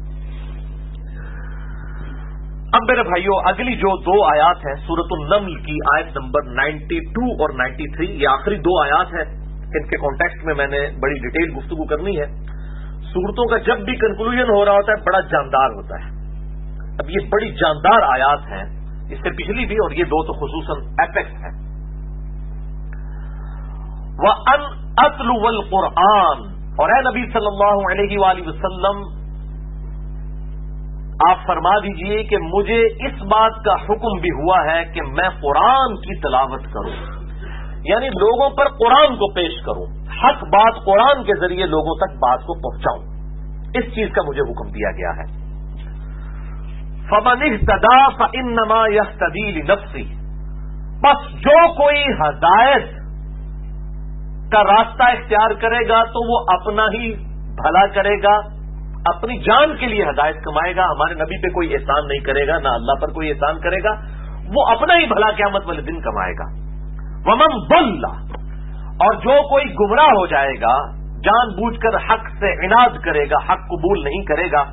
اب میرے بھائیوں، اگلی جو دو آیات ہیں سورۃ النمل کی آیت نمبر 92 اور 93، یہ آخری دو آیات ہیں. ان کے کانٹیکسٹ میں نے بڑی ڈیٹیل گفتگو کرنی ہے. صورتوں کا جب بھی کنکلوژن ہو رہا ہوتا ہے بڑا جاندار ہوتا ہے. اب یہ بڑی جاندار آیات ہیں، اس سے پچھلی بھی اور یہ دو تو خصوصاً ایپیکس ہیں. وَأَنْ أَتْلُوَ الْقُرْآنَ، اور اے نبی صلی اللہ علیہ وآلہ وسلم آپ فرما دیجئے کہ مجھے اس بات کا حکم بھی ہوا ہے کہ میں قرآن کی تلاوت کروں، یعنی لوگوں پر قرآن کو پیش کروں، حق بات قرآن کے ذریعے لوگوں تک بات کو پہنچاؤں. اس چیز کا مجھے حکم دیا گیا ہے. فَمَنِ اهْتَدَىٰ فَإِنَّمَا يَهْتَدِي لِنَفْسِهِ، بس جو کوئی ہدایت کا راستہ اختیار کرے گا تو وہ اپنا ہی بھلا کرے گا، اپنی جان کے لیے ہدایت کمائے گا. ہمارے نبی پہ کوئی احسان نہیں کرے گا، نہ اللہ پر کوئی احسان کرے گا، وہ اپنا ہی بھلا قیامت والے دن کمائے گا. وَمَنْ ضَلَّ، اور جو کوئی گمراہ ہو جائے گا، جان بوجھ کر حق سے عناد کرے گا، حق قبول نہیں کرے گا،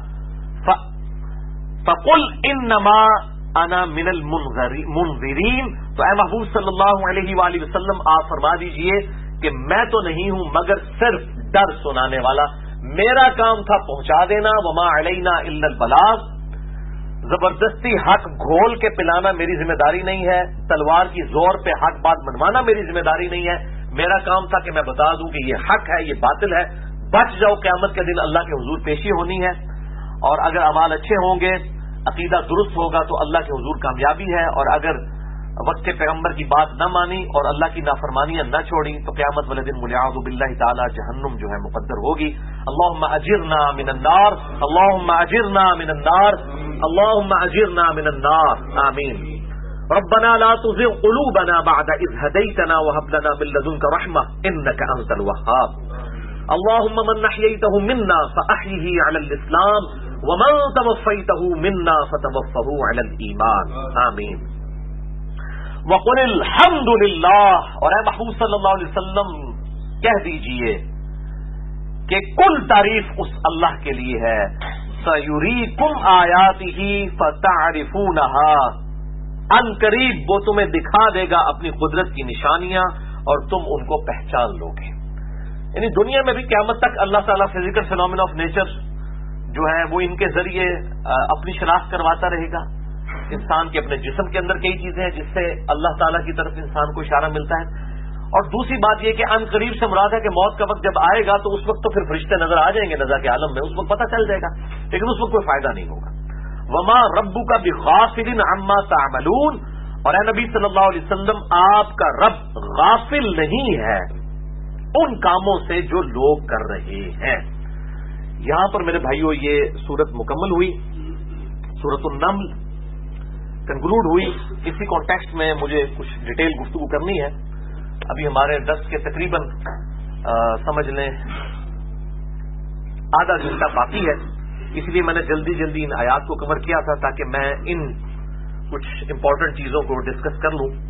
فَقُلْ إِنَّمَا أَنَا مِنَ الْمُنذِرِينَ، تو اے محبوب صلی اللہ علیہ وآلہ وسلم آپ فرما دیجئے کہ میں تو نہیں ہوں مگر صرف ڈر سنانے والا، میرا کام تھا پہنچا دینا. وما علینا الا البلاغ، زبردستی حق گھول کے پلانا میری ذمہ داری نہیں ہے، تلوار کی زور پہ حق بات منوانا میری ذمہ داری نہیں ہے. میرا کام تھا کہ میں بتا دوں کہ یہ حق ہے، یہ باطل ہے، بچ جاؤ، قیامت کے دن اللہ کے حضور پیشی ہونی ہے. اور اگر اعمال اچھے ہوں گے، عقیدہ درست ہوگا تو اللہ کے حضور کامیابی ہے، اور اگر وقت کے پیغمبر کی بات نہ مانی اور اللہ کی نافرمانیاں نہ چھوڑی تو قیامت والے دن والعیاذ باللہ تعالی جہنم جو ہے مقدر ہوگی. اللہم اجرنا من النار، اللہم اجرنا من النار، اللہم اجرنا من النار، آمین. ربنا لا تزغ قلوبنا بعد اذ هديتنا وهب لنا من لدنك رحمة انك انت الوهاب. اللهم من احييته منا فاحيه على الاسلام ومن توفيته منا فتوفه على الايمان، آمین. وَقُلِ الْحَمْدُ لِلَّهِ، اور اے محبوب صلی اللہ علیہ وسلم کہہ دیجئے کہ کل تعریف اس اللہ کے لیے ہے. سَيُرِيكُمْ آيَاتِهِ فَتَعْرِفُونَهَا، ان قریب وہ تمہیں دکھا دے گا اپنی قدرت کی نشانیاں اور تم ان کو پہچان لوگے. یعنی دنیا میں بھی قیامت تک اللہ تعالیٰ فزیکل فینومینا آف نیچر جو ہے وہ ان کے ذریعے اپنی شناخت کرواتا رہے گا. انسان کے اپنے جسم کے اندر کئی چیزیں ہیں جس سے اللہ تعالیٰ کی طرف انسان کو اشارہ ملتا ہے. اور دوسری بات یہ کہ ان قریب سے مراد ہے کہ موت کا وقت جب آئے گا تو اس وقت تو پھر فرشتے نظر آ جائیں گے نظر کے عالم میں، اس وقت پتہ چل جائے گا، لیکن اس وقت کوئی فائدہ نہیں ہوگا. وما ربک بغافل عما تعملون، اور اے نبی صلی اللہ علیہ وسلم آپ کا رب غافل نہیں ہے ان کاموں سے جو لوگ کر رہے ہیں. یہاں پر میرے بھائیوں یہ سورت مکمل ہوئی، سورۃ النمل کنکلوڈ ہوئی. اسی کانٹیکسٹ میں مجھے کچھ ڈیٹیل گفتگو کرنی ہے. ابھی ہمارے درس کے تقریباً سمجھ لیں آدھا گھنٹہ باقی ہے، اس لیے میں نے جلدی جلدی ان آیات کو کور کیا تھا تاکہ میں ان کچھ امپورٹنٹ چیزوں کو ڈسکس کر لوں.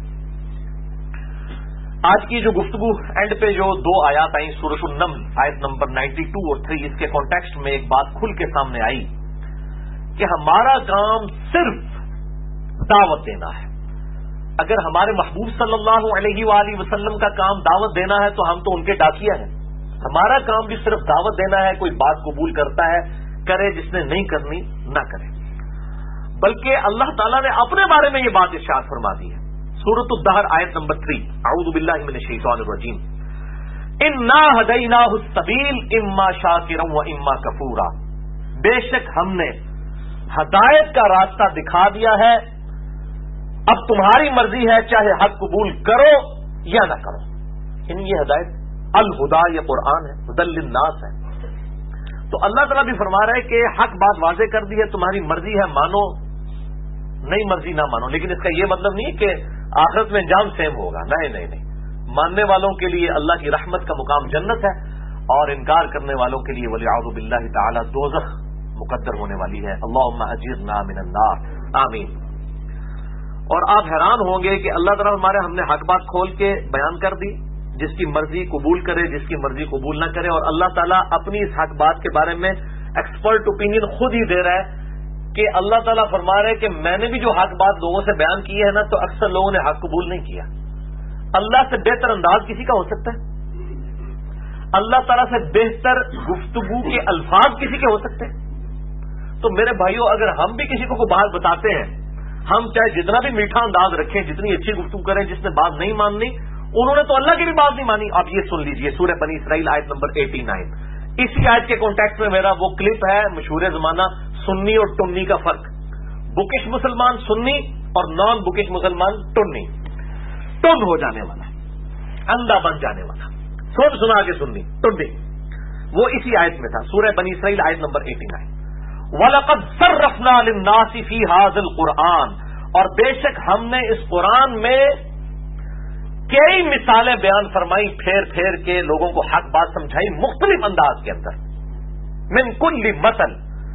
آج کی جو گفتگو اینڈ پہ جو دو آیات آئیں سورۃ النمل آیت نمبر 92 اور 3، اس کے کانٹیکسٹ میں ایک بات کھل کے سامنے آئی کہ ہمارا کام صرف دعوت دینا ہے. اگر ہمارے محبوب صلی اللہ علیہ وآلہ وسلم کا کام دعوت دینا ہے تو ہم تو ان کے ڈاکیہ ہیں. ہمارا کام بھی صرف دعوت دینا ہے. کوئی بات قبول کرتا ہے کرے، جس نے نہیں کرنی نہ کرے. بلکہ اللہ تعالیٰ نے اپنے بارے میں یہ بات ارشاد فرما دی ہے. سورۃ الدہر آیت نمبر 3، اعوذ باللہ من الشیطان الرجیم، انا ہدیناہ السبیل اما شاکرا و اما کفورا، بے شک ہم نے ہدایت کا راستہ دکھا دیا ہے، اب تمہاری مرضی ہے چاہے حق قبول کرو یا نہ کرو. یعنی یہ ہدایت الہدا، یہ قرآن ہے، ہدی للناس ہے. تو اللہ تعالیٰ بھی فرما رہا ہے کہ حق بات واضح کر دی ہے، تمہاری مرضی ہے مانو، نہیں مرضی نہ مانو. لیکن اس کا یہ مطلب نہیں کہ آخرت میں انجام سیم ہوگا، نہیں نہیں نہیں. ماننے والوں کے لیے اللہ کی رحمت کا مقام جنت ہے، اور انکار کرنے والوں کے لیے والعیاذ باللہ تعالی دوزخ مقدر ہونے والی ہے. اللہم اجرنا من النار، آمین. اور آپ حیران ہوں گے کہ اللہ تعالیٰ ہم نے حق بات کھول کے بیان کر دی، جس کی مرضی قبول کرے، جس کی مرضی قبول نہ کرے. اور اللہ تعالیٰ اپنی اس حق بات کے بارے میں ایکسپرٹ اوپینین خود ہی دے رہا ہے کہ اللہ تعالیٰ فرما رہے کہ میں نے بھی جو حق بات لوگوں سے بیان کی ہے نا، تو اکثر لوگوں نے حق قبول نہیں کیا. اللہ سے بہتر انداز کسی کا ہو سکتا ہے؟ اللہ تعالیٰ سے بہتر گفتگو کے الفاظ کسی کے ہو سکتے ہیں؟ تو میرے بھائیوں، اگر ہم بھی کسی کو کوئی بات بتاتے ہیں، ہم چاہے جتنا بھی میٹھا انداز رکھیں، جتنی اچھی گفتگو کریں، جس نے بات نہیں ماننی، انہوں نے تو اللہ کی بھی بات نہیں مانی. آپ یہ سن لیجئے سورہ بنی اسرائیل آیت نمبر 89. اسی آیت کے کانٹیکسٹ میں میرا وہ کلپ ہے مشہور زمانہ، سنی اور ٹنی کا فرق. بکش مسلمان سنی اور نان بکش مسلمان ٹنی. ٹن ہو جانے والا، اندھا بن جانے والا، سنا کے سنی ٹنی، وہ اسی آیت میں تھا، سورہ بنی اسرائیل آیت نمبر 89. وَلَقَدْ صَرَّفْنَا لِلنَّاسِ فِي هَذَا الْقُرْآنِ، اور بے شک ہم نے اس قرآن میں کئی مثالیں بیان فرمائی، پھیر پھیر کے لوگوں کو حق بات سمجھائی مختلف انداز کے اندر. من کل مثل،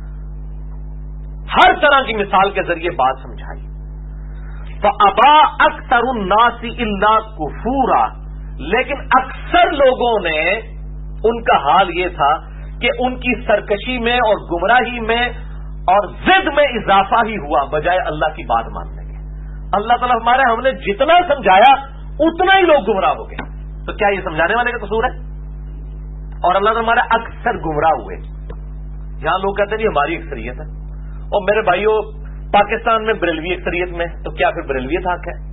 ہر طرح کی مثال کے ذریعے بات سمجھائی. فَأَبَى أَكْثَرُ النَّاسِ إِلَّا كُفُورًا، لیکن اکثر لوگوں نے، ان کا حال یہ تھا کہ ان کی سرکشی میں اور گمراہی میں اور ضد میں اضافہ ہی ہوا بجائے اللہ کی بات ماننے کے. اللہ تعالیٰ ہمارے ہم نے جتنا سمجھایا اتنا ہی لوگ گمراہ ہو گئے. تو کیا یہ سمجھانے والے کا قصور ہے؟ اور اللہ تعالیٰ ہمارے اکثر گمراہ ہوئے. یہاں لوگ کہتے ہیں جی ہماری اکثریت ہے. اور میرے بھائیوں، پاکستان میں بریلوی اکثریت میں ہے، تو کیا پھر بریلویت حق ہے؟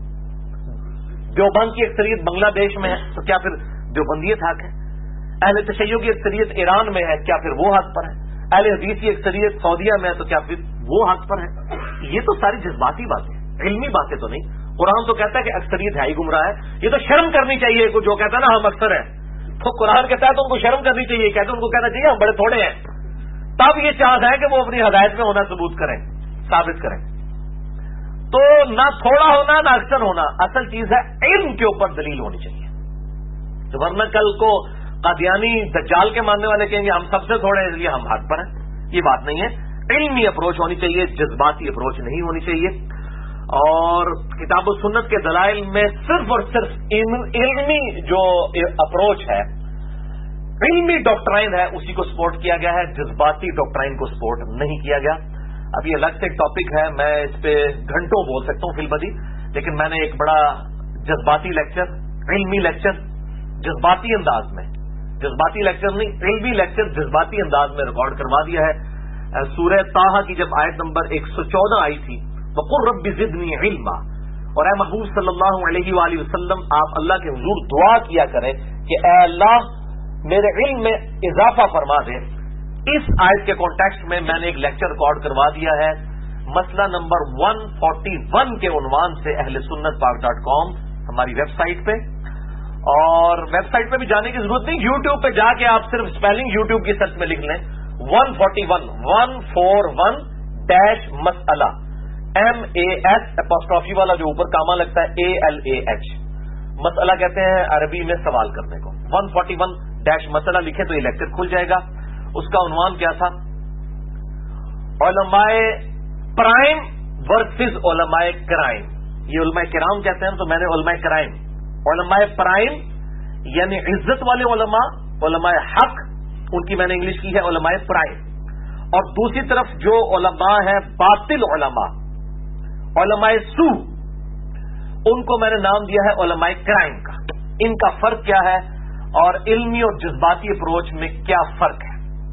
دیوبند کی اکثریت بنگلہ دیش میں ہے، تو کیا پھر دیوبندیت حق ہے؟ اہل تشیع کی اکثریت ایران میں ہے، کیا پھر وہ حق پر ہے؟ اہل حدیث کی اکثریت سعودیہ میں ہے، تو کیا پھر وہ حق پر ہے؟ یہ تو ساری جذباتی باتیں، علمی باتیں تو نہیں. قرآن تو کہتا ہے کہ اکثریت ہے ہی گمراہ ہے. یہ تو شرم کرنی چاہیے جو کہتا ہے نا ہم اکثر ہیں، تو قرآن کہتا ہے تو ان کو شرم کرنی چاہیے، کہتے ہیں ان کو کہنا چاہیے ہم بڑے تھوڑے ہیں. تب یہ چانس ہے کہ وہ اپنی ہدایت میں ہونا ثبوت کریں، ثابت کریں. تو نہ تھوڑا ہونا نہ اکثر ہونا، اصل چیز ہے علم کے اوپر دلیل ہونی چاہیے. تو ورنہ کل کو قادیانی دجال کے ماننے والے کہیں گے ہم سب سے تھوڑے ہیں اس لیے ہم حق پر ہیں. یہ بات نہیں ہے. علمی اپروچ ہونی چاہیے، جذباتی اپروچ نہیں ہونی چاہیے. اور کتاب و سنت کے دلائل میں صرف اور صرف علمی جو اپروچ ہے، علمی ڈاکٹرائن ہے، اسی کو سپورٹ کیا گیا ہے. جذباتی ڈاکٹرائن کو سپورٹ نہیں کیا گیا. اب یہ الگ سے ایک ٹاپک ہے، میں اس پہ گھنٹوں بول سکتا ہوں فی البدی، لیکن میں نے ایک بڑا جذباتی لیکچر، علمی لیکچر جذباتی انداز میں، جذباتی لیکچر نہیں علمی لیکچر جذباتی انداز میں ریکارڈ کروا دیا ہے. سورہ طٰہٰ کی جب آیت نمبر 114 آئی تھی، وَقُلْ رَبِّ زِدْنِی عِلْمًا، اور اے محبوب صلی اللہ علیہ وآلہ وسلم آپ اللہ کے حضور دعا کیا کریں کہ اے اللہ میرے علم میں اضافہ فرما دے. اس آیت کے کانٹیکسٹ میں نے ایک لیکچر ریکارڈ کروا دیا ہے، مسئلہ نمبر 141 کے عنوان سے ahlsunnatpak.com ہماری ویب سائٹ پہ. اور ویب سائٹ پہ بھی جانے کی ضرورت نہیں، یوٹیوب پہ جا کے آپ صرف اسپیلنگ یوٹیوب کی سرچ میں لکھ لیں 141 مسئلہ MAS اپوسٹرافی والا جو اوپر کاما لگتا ہے ALAH، مسئلہ کہتے ہیں عربی میں سوال کرنے کو. 141 مسئلہ لکھے تو یہ لیکچر کھل جائے گا. اس کا عنوان کیا تھا؟ علماء پرائم ورسز علماء کرائم. یہ علماء کرام کہتے ہیں تو میں نے علماء کرائم، علماء پرائم یعنی عزت والے علماء، علماء حق، ان کی میں نے انگلش کی ہے علماء پرائم. اور دوسری طرف جو علماء ہیں باطل علماء، علماء سو، ان کو میں نے نام دیا ہے علماء کرائم کا. ان کا فرق کیا ہے اور علمی اور جذباتی اپروچ میں کیا فرق ہے؟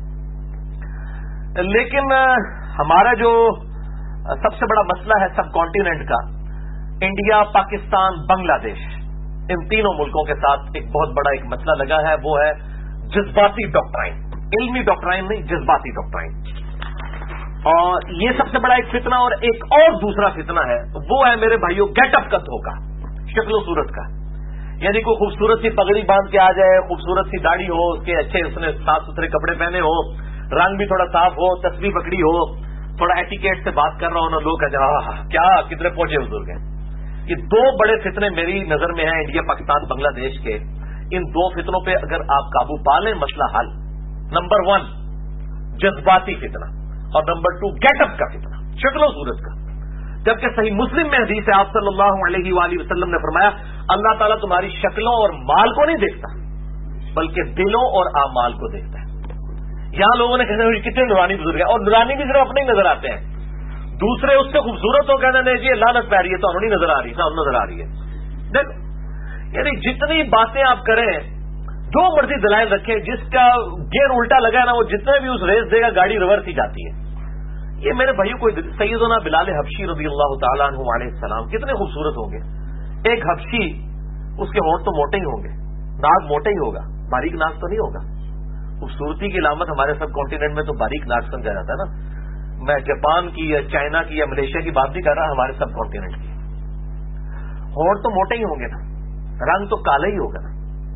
لیکن ہمارا جو سب سے بڑا مسئلہ ہے سب کانٹیننٹ کا، انڈیا، پاکستان، بنگلہ دیش، ان تینوں ملکوں کے ساتھ ایک بہت بڑا ایک مسئلہ لگا ہے، وہ ہے جذباتی ڈاکٹرائن. علمی ڈاکٹرائن نہیں، جذباتی ڈاکٹرائن. اور یہ سب سے بڑا ایک فتنہ. اور ایک اور دوسرا فتنہ ہے، وہ ہے میرے بھائیوں گیٹ اپ کا دھوکہ، شکل و صورت کا. یعنی کوئی خوبصورت سی پگڑی باندھ کے آ جائے، خوبصورت سی داڑھی ہو، اس کے اچھے اس نے صاف ستھرے کپڑے پہنے ہو، رنگ بھی تھوڑا صاف ہو، تسبیح پکڑی ہو، تھوڑا ایٹیکیٹ سے بات کر رہا ہوں نا، لوگ کہتے ہیں کیا کتنے پہنچے بزرگ ہیں. یہ دو بڑے فتنے میری نظر میں ہیں انڈیا، پاکستان، بنگلہ دیش کے. ان دو فتنوں پہ اگر آپ قابو پا لیں مسئلہ حل. نمبر 1 جذباتی فتنہ اور نمبر 2 گیٹ اپ کا فتنہ، شکل و صورت کا. جبکہ صحیح مسلم میں حدیث ہے، آپ صلی اللہ علیہ وآلہ وسلم نے فرمایا اللہ تعالیٰ تمہاری شکلوں اور مال کو نہیں دیکھتا بلکہ دلوں اور اعمال کو دیکھتا ہے. یہاں لوگوں نے کہتے ہیں کتنے نورانی بزرگ ہیں، اور نورانی بھی صرف اپنے ہی نظر آتے ہیں، دوسرے اس سے خوبصورت ہو کہنا نہیں جی لعنت پہ رہی ہے تو نہیں نظر آ رہی، نظر آ رہی ہے. دیکھو یعنی جتنی باتیں آپ کریں، جو مرضی دلائل رکھیں، جس کا گیئر الٹا لگا ہے نا وہ جتنے بھی اس ریس دے گا گاڑی ریورس ہی جاتی ہے. یہ میرے بھائیوں کو سیدنا بلال حبشی رضی اللہ تعالیٰ عنہ علیہ السلام کتنے خوبصورت ہوں گے. ایک حبشی، اس کے ہونٹ تو موٹے ہی ہوں گے، ناک موٹا ہی ہوگا، باریک ناک تو نہیں ہوگا. خوبصورتی کی علامت ہمارے سب کانٹیننٹ میں تو باریک ناک سمجھا جاتا ہے نا. میں جاپان کی یا چائنا کی یا ملیشیا کی بات نہیں کر رہا، ہمارے سب کانٹیننٹ کی. ہونٹ تو موٹے ہی ہوں گے نا، رنگ تو کالا ہی ہوگا نا.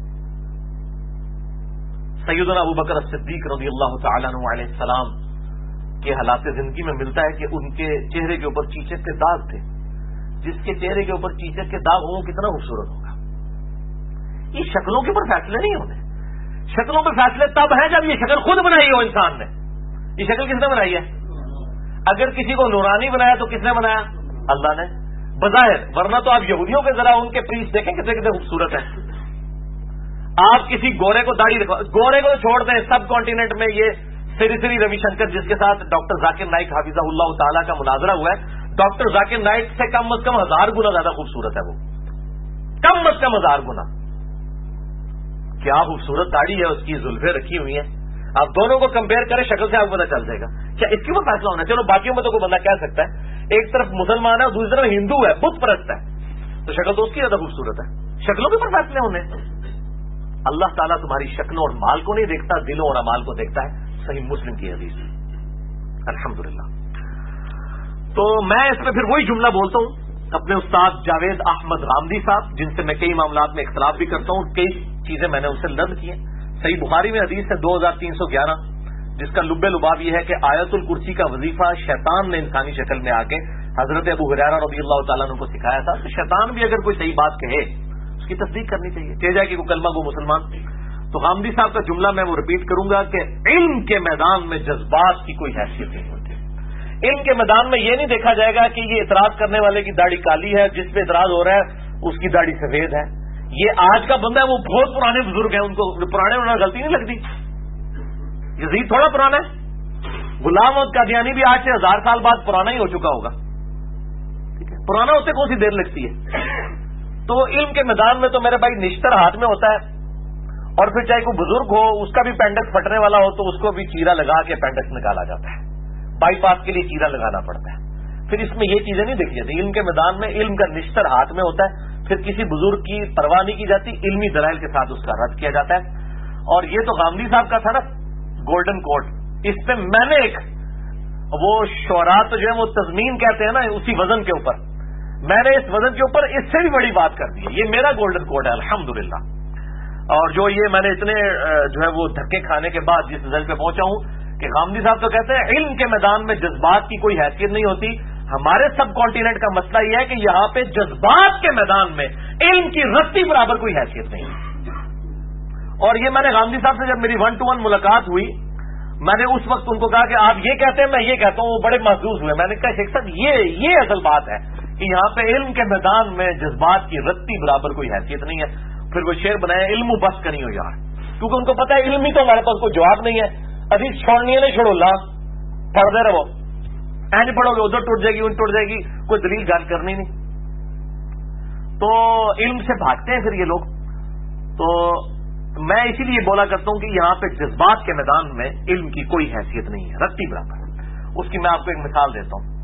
سیدنا ابو بکر الصدیق رضی اللہ تعالیٰ عنہ علیہ السلام کے حالات زندگی میں ملتا ہے کہ ان کے چہرے کے اوپر چیچک کے داغ تھے. جس کے چہرے کے اوپر چیچک کے داغ ہوں کتنا خوبصورت ہوگا. یہ شکلوں کے اوپر فیصلے نہیں ہوتے، شکلوں پہ فیصلے تب ہیں جب یہ شکل خود بنائی ہو انسان نے. یہ شکل کس نے بنائی ہے؟ اگر کسی کو نورانی بنایا تو کس نے بنایا؟ اللہ نے بظاہر. ورنہ تو آپ یہودیوں کے ذرا ان کے پریس دیکھیں کتنے کتنے خوبصورت ہیں. آپ کسی گورے کو داڑھی رکھو، گورے کو چھوڑ دیں، سب کانٹیننٹ میں یہ سری روی شنکر جس کے ساتھ ڈاکٹر ذاکر نائک حافظہ اللہ تعالیٰ کا مناظرہ ہوا ہے، ڈاکٹر ذاکر نائک سے کم از کم 1000 گنا زیادہ خوبصورت ہے. وہ کم از کم 1000 گنا. کیا خوبصورت داڑھی ہے، اس کی زلفیں رکھی ہوئی ہیں. آپ دونوں کو کمپیئر کریں، شکل سے آپ کو پتا چل جائے گا. کیا اس کے اوپر فیصلہ ہونا؟ چلو باقیوں میں تو کوئی بندہ کہہ سکتا ہے، ایک طرف مسلمان ہے اور دوسری طرف ہندو ہے، بت پرست ہے، تو شکل تو اس کی زیادہ خوبصورت ہے. شکلوں کے اوپر فیصلے ہونے. اللہ تعالیٰ تمہاری شکلوں اور مال کو نہیں دیکھتا، دلوں اور اعمال کو دیکھتا ہے. صحیح مسلم کی حدیث. الحمدللہ. تو میں اس میں پھر وہی جملہ بولتا ہوں اپنے استاد جاوید احمد غامدی صاحب، جن سے میں کئی معاملات میں اختلاف بھی کرتا ہوں، کئی چیزیں میں نے ان سے لرن کی ہیں. صحیح بخاری میں حدیث ہے 2311، جس کا لب لباب یہ ہے کہ آیت الکرسی کا وظیفہ شیطان نے انسانی شکل میں آ کے حضرت ابو ہریرہ رضی اللہ تعالیٰ عنہ کو سکھایا تھا. تو شیطان بھی اگر کوئی صحیح بات کہے اس کی تصدیق کرنی چاہیے، کہہ جائے کہ وہ کلمہ گو مسلمان. تو غامدی صاحب کا جملہ میں وہ ریپیٹ کروں گا کہ علم کے میدان میں جذبات کی کوئی حیثیت نہیں ہوتی. علم کے میدان میں یہ نہیں دیکھا جائے گا کہ یہ اعتراض کرنے والے کی داڑھی کالی ہے، جس پہ اعتراض ہو رہا ہے اس کی داڑھی سفید ہے. یہ آج کا بندہ ہے، وہ بہت پرانے بزرگ ہیں، ان کو پرانے ہونا غلطی نہیں لگتی. یزید تھوڑا پرانا ہے، غلام احمد قادیانی بھی آج سے 1000 سال بعد پرانا ہی ہو چکا ہوگا. ٹھیک ہے، پرانا ہوتے کون سی دیر لگتی ہے. تو علم کے میدان میں تو میرے بھائی نشتر ہاتھ میں ہوتا ہے، اور پھر چاہے کوئی بزرگ ہو اس کا بھی پینڈکس پھٹنے والا ہو تو اس کو بھی چیرا لگا کے پینڈکس نکالا جاتا ہے. بائی پاس کے لیے چیرا لگانا پڑتا ہے. پھر اس میں یہ چیزیں نہیں دیکھی جاتی. علم کے میدان میں علم کا نشتر ہاتھ میں ہوتا ہے، پھر کسی بزرگ کی پرواہ نہیں کی جاتی، علمی دلائل کے ساتھ اس کا رد کیا جاتا ہے. اور یہ تو غامدی صاحب کا تھا نا گولڈن کوڈ، اس پہ میں نے ایک وہ شعراء تو جو ہے وہ تضمین کہتے ہیں نا، اسی وزن کے اوپر میں نے اس وزن کے اوپر اس سے بھی بڑی بات کر دی ہے. یہ میرا گولڈن کوڈ ہے الحمدللہ. اور جو یہ میں نے اتنے جو ہے وہ دھکے کھانے کے بعد جس رزلٹ پہ پہنچا ہوں کہ غامدی صاحب تو کہتے ہیں علم کے میدان میں جذبات کی کوئی حیثیت نہیں ہوتی. ہمارے سب کانٹیننٹ کا مسئلہ یہ ہے کہ یہاں پہ جذبات کے میدان میں علم کی رتی برابر کوئی حیثیت نہیں ہے. اور یہ میں نے غامدی صاحب سے جب میری 1 to 1 ملاقات ہوئی، میں نے اس وقت ان کو کہا کہ آپ یہ کہتے ہیں میں یہ کہتا ہوں. وہ بڑے محظوظ ہوئے. میں نے کہا شیخ صاحب یہ اصل بات ہے کہ یہاں پہ علم کے میدان میں جذبات کی رتی برابر کوئی حیثیت نہیں ہے. پھر وہ شعر بنایا علم و بس کریں ہو یار، کیونکہ ان کو پتا ہے علم ہی تو ہمارے پاس کوئی جواب نہیں ہے. ابھی چھوڑنی ہے نہیں چھوڑو لا پڑھتے رہو، اینج پڑھو گے ادھر ٹوٹ جائے گی ان ٹوٹ جائے گی، کوئی دلیل گان کرنی نہیں. تو علم سے بھاگتے ہیں پھر یہ لوگ. تو میں اسی لیے بولا کرتا ہوں کہ یہاں پہ جذبات کے میدان میں علم کی کوئی حیثیت نہیں ہے، رتی برابر. اس کی میں آپ کو ایک مثال دیتا ہوں.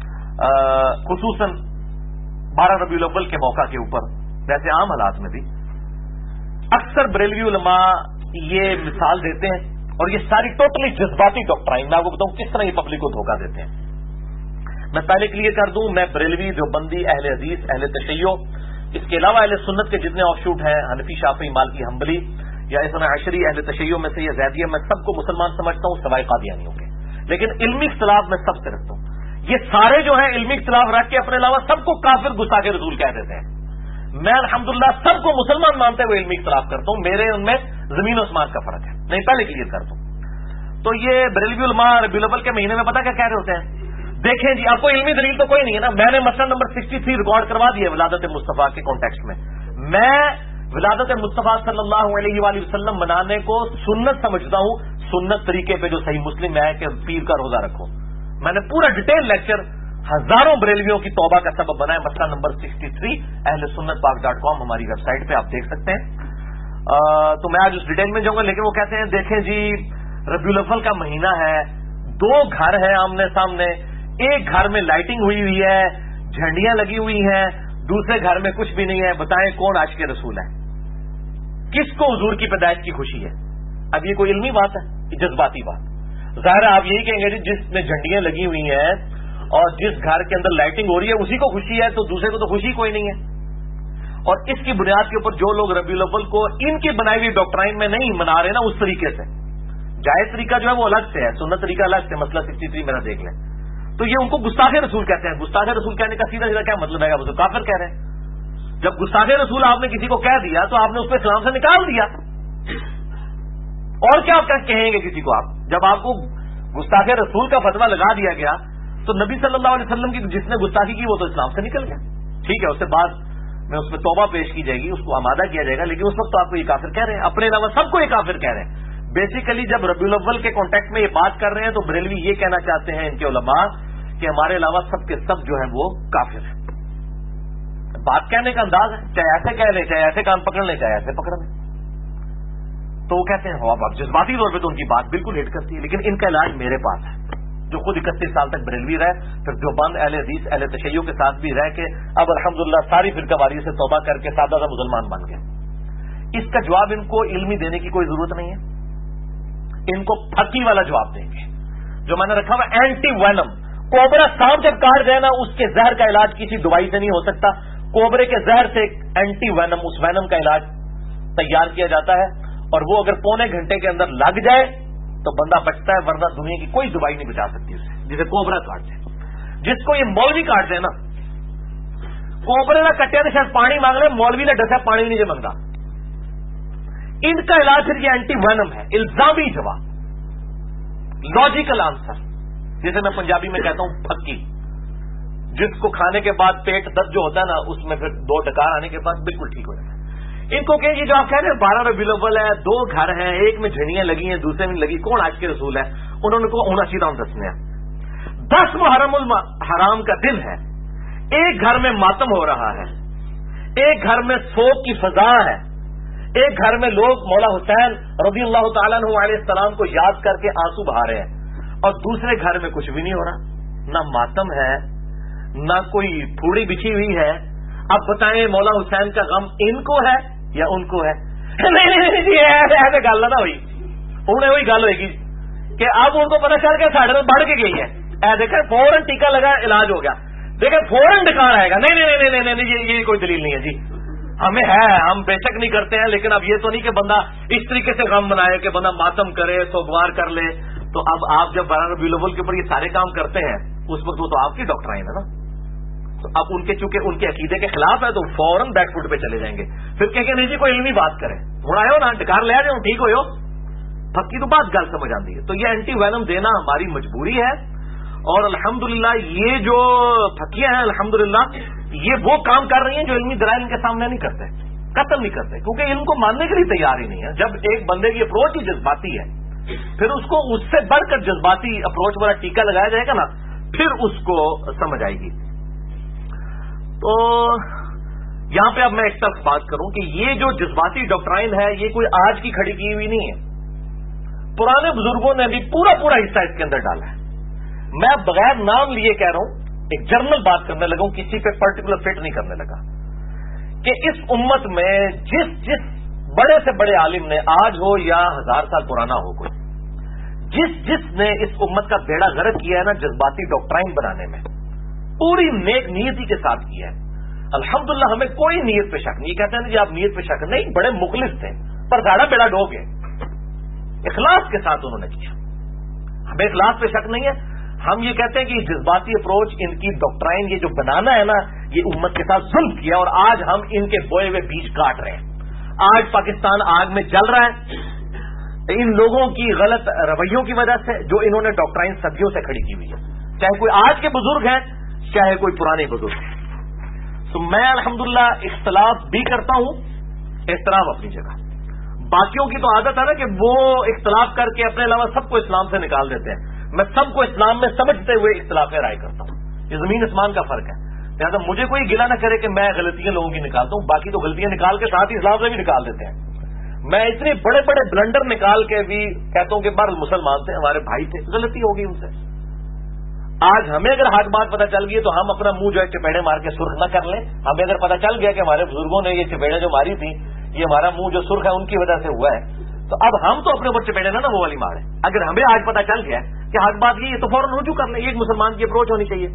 خصوصاً 12 ربیع الاول کے موقع کے اوپر، ویسے عام حالات میں بھی اکثر بریلوی علماء یہ مثال دیتے ہیں، اور یہ ساری ٹوٹلی جذباتی ڈاکٹرائن. میں آپ کو بتاؤں کس طرح یہ پبلک کو دھوکہ دیتے ہیں. میں پہلے کلیئر کر دوں، میں بریلوی، دیوبندی، اہل حدیث، اہل تشیع، اس کے علاوہ اہل سنت کے جتنے آف شوٹ ہیں، حنفی، شافعی، مالکی، حنبلی یا اثنا عشری، اہل تشیع میں سے یا زیدیہ، میں سب کو مسلمان سمجھتا ہوں سوائے قادیانیوں کے. لیکن علمی اختلاف میں سب سے رکھتا ہوں. یہ سارے جو ہیں علمی اختلاف رکھ کے اپنے علاوہ سب کو کافر گستاخ رسول کہہ دیتے ہیں. میں الحمدللہ سب کو مسلمان مانتے ہوئے علمی اختلاف کرتا ہوں، میرے ان میں زمین و آسمان کا فرق ہے، نہیں پہلے کلیئر کرتا ہوں۔ تو یہ بریلوی علماء ربیع الاول کے مہینے میں پتہ کیا کہہ رہے ہوتے ہیں؟ دیکھیں جی، آپ کو علمی دلیل تو کوئی نہیں ہے نا، میں نے مسئلہ نمبر 63 ریکارڈ کروا دیا ولادت مصطفیٰ کے کانٹیکسٹ میں۔ میں ولادت مصطفیٰ صلی اللہ علیہ وآلہ وسلم منانے کو سنت سمجھتا ہوں، سنت طریقے پہ جو صحیح مسلم میں ہے کہ پیر کا روزہ رکھو۔ میں نے پورا ڈیٹیل لیکچر ہزاروں بریلویوں کی توبہ کا سبب بنا ہے، مسئلہ نمبر 63 اہل سنت پاک.com ہماری ویب سائٹ پہ آپ دیکھ سکتے ہیں۔ تو میں آج اس ڈیٹیل میں جاؤں گا، لیکن وہ کہتے ہیں دیکھیں جی ربیع الاول کا مہینہ ہے، دو گھر ہیں آمنے سامنے، ایک گھر میں لائٹنگ ہوئی ہے، جھنڈیاں لگی ہوئی ہیں، دوسرے گھر میں کچھ بھی نہیں ہے، بتائیں کون عاشق رسول ہے؟ کس کو حضور کی پیدائش کی خوشی ہے؟ اب یہ کوئی علمی بات ہے، یہ جذباتی بات۔ ظاہر ہے آپ یہی کہیں گے جی جس میں جھنڈیاں لگی ہوئی ہیں اور جس گھر کے اندر لائٹنگ ہو رہی ہے اسی کو خوشی ہے، تو دوسرے کو تو خوشی کوئی نہیں ہے۔ اور اس کی بنیاد کے اوپر جو لوگ ربیع الاول کو ان کی بنائی ہوئی ڈاکٹرائن میں نہیں منا رہے نا اس طریقے سے، جائز طریقہ جو ہے وہ الگ سے ہے، سنت طریقہ الگ سے، مسئلہ 63 میرا دیکھ لیں، تو یہ ان کو گستاخ رسول کہتے ہیں۔ گستاخ رسول کہنے کا سیدھا سیدھا کیا مطلب ہے؟ وہ کافر کہہ رہے ہیں۔ جب گستاخ رسول آپ نے کسی کو کہہ دیا تو آپ نے اس کو اسلام سے نکال دیا، اور کیا کہیں گے کسی کو آپ؟ جب آپ کو گستاخ رسول کا فتویٰ لگا دیا گیا تو نبی صلی اللہ علیہ وسلم کی جس نے گستاخی کی وہ تو اسلام سے نکل گیا، ٹھیک ہے، اس سے بعد میں اس میں توبہ پیش کی جائے گی، اس کو آمادہ کیا جائے گا، لیکن اس وقت تو آپ کو یہ کافر کہہ رہے ہیں، اپنے علاوہ سب کو یہ کافر کہہ رہے ہیں۔ بیسیکلی جب ربیع الاول کے کانٹیکٹ میں یہ بات کر رہے ہیں تو بریلوی یہ کہنا چاہتے ہیں ان کے علماء کہ ہمارے علاوہ سب کے سب جو ہیں وہ کافر ہیں۔ بات کہنے کا انداز ہے، چاہے ایسے کہہ لیں، چاہے ایسے کان پکڑ لیں، چاہے ایسے پکڑ لیں، تو وہ کہتے ہیں اب جذباتی طور پہ تو ان کی بات بالکل ہٹ کرتی ہے، لیکن ان کا علاج میرے پاس ہے، جو خود 31 سال تک بریلوی رہے، پھر دیوبند اہل حدیث اہل تشیع کے ساتھ بھی رہ کے اب الحمدللہ ساری فرقہ واریت سے توبہ کر کے سادہ سا مسلمان بن گئے۔ اس کا جواب ان کو علمی دینے کی کوئی ضرورت نہیں ہے، ان کو پھکی والا جواب دیں گے جو میں نے رکھا ہوا اینٹی وینم۔ کوبرا سانپ جب کاٹ جائے نا اس کے زہر کا علاج کسی دوائی سے نہیں ہو سکتا، کوبرے کے زہر سے ایک اینٹی وینم، اس وینم کا علاج تیار کیا جاتا ہے، اور وہ اگر پونے گھنٹے کے اندر لگ جائے تو بندہ بچتا ہے، ورنہ دنیا کی کوئی دوائی نہیں بچا سکتی اسے، جسے کوبرا کاٹ جائے۔ جس کو یہ مولوی کاٹ دے نا، کوبرے کا کٹیا تو شاید پانی مانگ رہے، مولوی نے ڈسا پانی نہیں منگا۔ ان کا علاج پھر یہ اینٹی وینم ہے، الزامی جواب، لاجیکل آنسر، جسے میں پنجابی میں کہتا ہوں پھکی، جس کو کھانے کے بعد پیٹ درد جو ہوتا ہے نا اس میں پھر 2 ڈکار آنے کے بعد بالکل ٹھیک ہو جاتا ہے۔ ان کو کہ جو آپ کہہ رہے ہیں 12 ربیع الاول ہے، 2 گھر ہیں، ایک میں جھڑیاں لگی ہیں دوسرے میں لگی، کون عاشق رسول ہے؟ انہوں نے کو ہونا سیدھا دسنے ہیں 10 محرم الحرام کا دن ہے، ایک گھر میں ماتم ہو رہا ہے، ایک گھر میں سوگ کی فضا ہے، ایک گھر میں لوگ مولا حسین رضی اللہ تعالیٰ عنہ علیہ السلام کو یاد کر کے آنسو بہا رہے ہیں، اور دوسرے گھر میں کچھ بھی نہیں ہو رہا، نہ ماتم ہے نہ کوئی پھوڑی بچھی ہوئی ہے۔ اب بتائیں مولا حسین کا غم ان کو ہے یا ان کو ہے؟ نہیں جی ایسے گل نہ ہوئی، انہیں وہی گل ہوئے گی کہ اب ان کو پتا چل کے ساڑھے میں بڑھ کے گئی ہے، دیکھیں فوراً ٹیکا لگا علاج ہو گیا، دیکھیں فوراً ڈکار آئے گا، نہیں یہ کوئی دلیل نہیں ہے جی، ہمیں ہے، ہم بے شک نہیں کرتے ہیں، لیکن اب یہ تو نہیں کہ بندہ اس طریقے سے غم منائے کہ بندہ ماتم کرے سوگوار کر لے۔ تو اب آپ جب 12 ربیع الاول کے اوپر یہ سارے کام کرتے ہیں اس وقت وہ تو آپ کی ڈاکٹرائن ہے نا، تو اب ان کے چونکہ ان کے عقیدے کے خلاف ہے تو فوراً بیک فٹ پہ چلے جائیں گے، پھر کہ نہیں جی کوئی علمی بات کرے، تھوڑا ہے نا ڈکار لے جاؤ ٹھیک ہو پکی تو بات گل سمجھ آتی ہے۔ تو یہ اینٹی وینم دینا ہماری مجبوری ہے، اور الحمدللہ یہ جو پھکیاں ہیں الحمدللہ یہ وہ کام کر رہی ہیں جو علمی دلائل ان کے سامنے نہیں کرتے، قتل نہیں کرتے، کیونکہ علم کو ماننے کے لیے تیار ہی نہیں ہے۔ جب ایک بندے کی اپروچ ہی جذباتی ہے پھر اس کو اس سے بڑھ کر جذباتی اپروچ والا ٹیکا لگایا جائے گا نا، پھر اس کو سمجھ آئے گی۔ تو یہاں پہ اب میں ایک طرف بات کروں کہ یہ جو جذباتی ڈاکٹرائن ہے یہ کوئی آج کی کھڑی کی ہوئی نہیں ہے، پرانے بزرگوں نے بھی پورا حصہ اس کے اندر ڈالا ہے۔ میں بغیر نام لیے کہہ رہا ہوں، ایک جنرل بات کرنے لگا ہوں، کسی پہ پرٹیکولر فٹ نہیں کرنے لگا، کہ اس امت میں جس بڑے سے بڑے عالم نے آج ہو یا 1000 سال پرانا ہو، کوئی جس نے اس امت کا بیڑا غرق کیا ہے نا جذباتی ڈاکٹرائن بنانے میں، پوری نیک نیتی کے ساتھ کیا ہے، الحمدللہ ہمیں کوئی نیت پہ شک نہیں۔ یہ کہتے ہیں جی آپ نیت پہ شک نہیں، بڑے مخلص تھے پر زیادہ بیڑا ڈوب گئے، اخلاص کے ساتھ انہوں نے کیا، ہمیں اخلاص پہ شک نہیں ہے۔ ہم یہ کہتے ہیں کہ جذباتی اپروچ ان کی ڈاکٹرائن یہ جو بنانا ہے نا یہ امت کے ساتھ ظلم کیا اور آج ہم ان کے بوئے ہوئے بیج کاٹ رہے ہیں۔ آج پاکستان آگ میں جل رہا ہے ان لوگوں کی غلط رویوں کی وجہ سے جو انہوں نے ڈاکٹرائن صدیوں سے کھڑی کی ہوئی ہے، چاہے کوئی آج کے بزرگ ہیں چاہے کوئی پرانے بزرگ ہیں۔ تو میں الحمدللہ اختلاف بھی کرتا ہوں، احترام اپنی جگہ۔ باقیوں کی تو عادت ہے نا کہ وہ اختلاف کر کے اپنے علاوہ سب کو اسلام سے نکال دیتے ہیں، میں سب کو اسلام میں سمجھتے ہوئے اختلاف رائے کرتا ہوں۔ یہ زمین آسمان کا فرق ہے، لہٰذا مجھے کوئی گلا نہ کرے کہ میں غلطیاں لوگوں کی نکالتا ہوں، باقی تو غلطیاں نکال کے ساتھ ہی اسلام سے بھی نکال دیتے ہیں۔ میں اتنے بڑے بڑے بلنڈر نکال کے بھی کہتا ہوں کہ بہر مسلمان تھے، ہمارے بھائی تھے، غلطی ہوگی ان سے۔ آج ہمیں اگر حق بات پتہ چل گئی تو ہم اپنا منہ جو ہے چپیڑے مار کے سرخ نہ کر لیں۔ ہمیں اگر پتہ چل گیا کہ ہمارے بزرگوں نے یہ چپیڑے جو ماری تھی یہ ہمارا منہ جو سرخ ہے ان کی وجہ سے ہوا ہے، تو اب ہم تو اپنے اوپر چپیڑے نہ وہ والی مارے۔ اگر ہمیں آج پتہ چل گیا کہ حق بات یہ تو فوراً رجوع کر لیں، یہ ایک مسلمان کی اپروچ ہونی چاہیے۔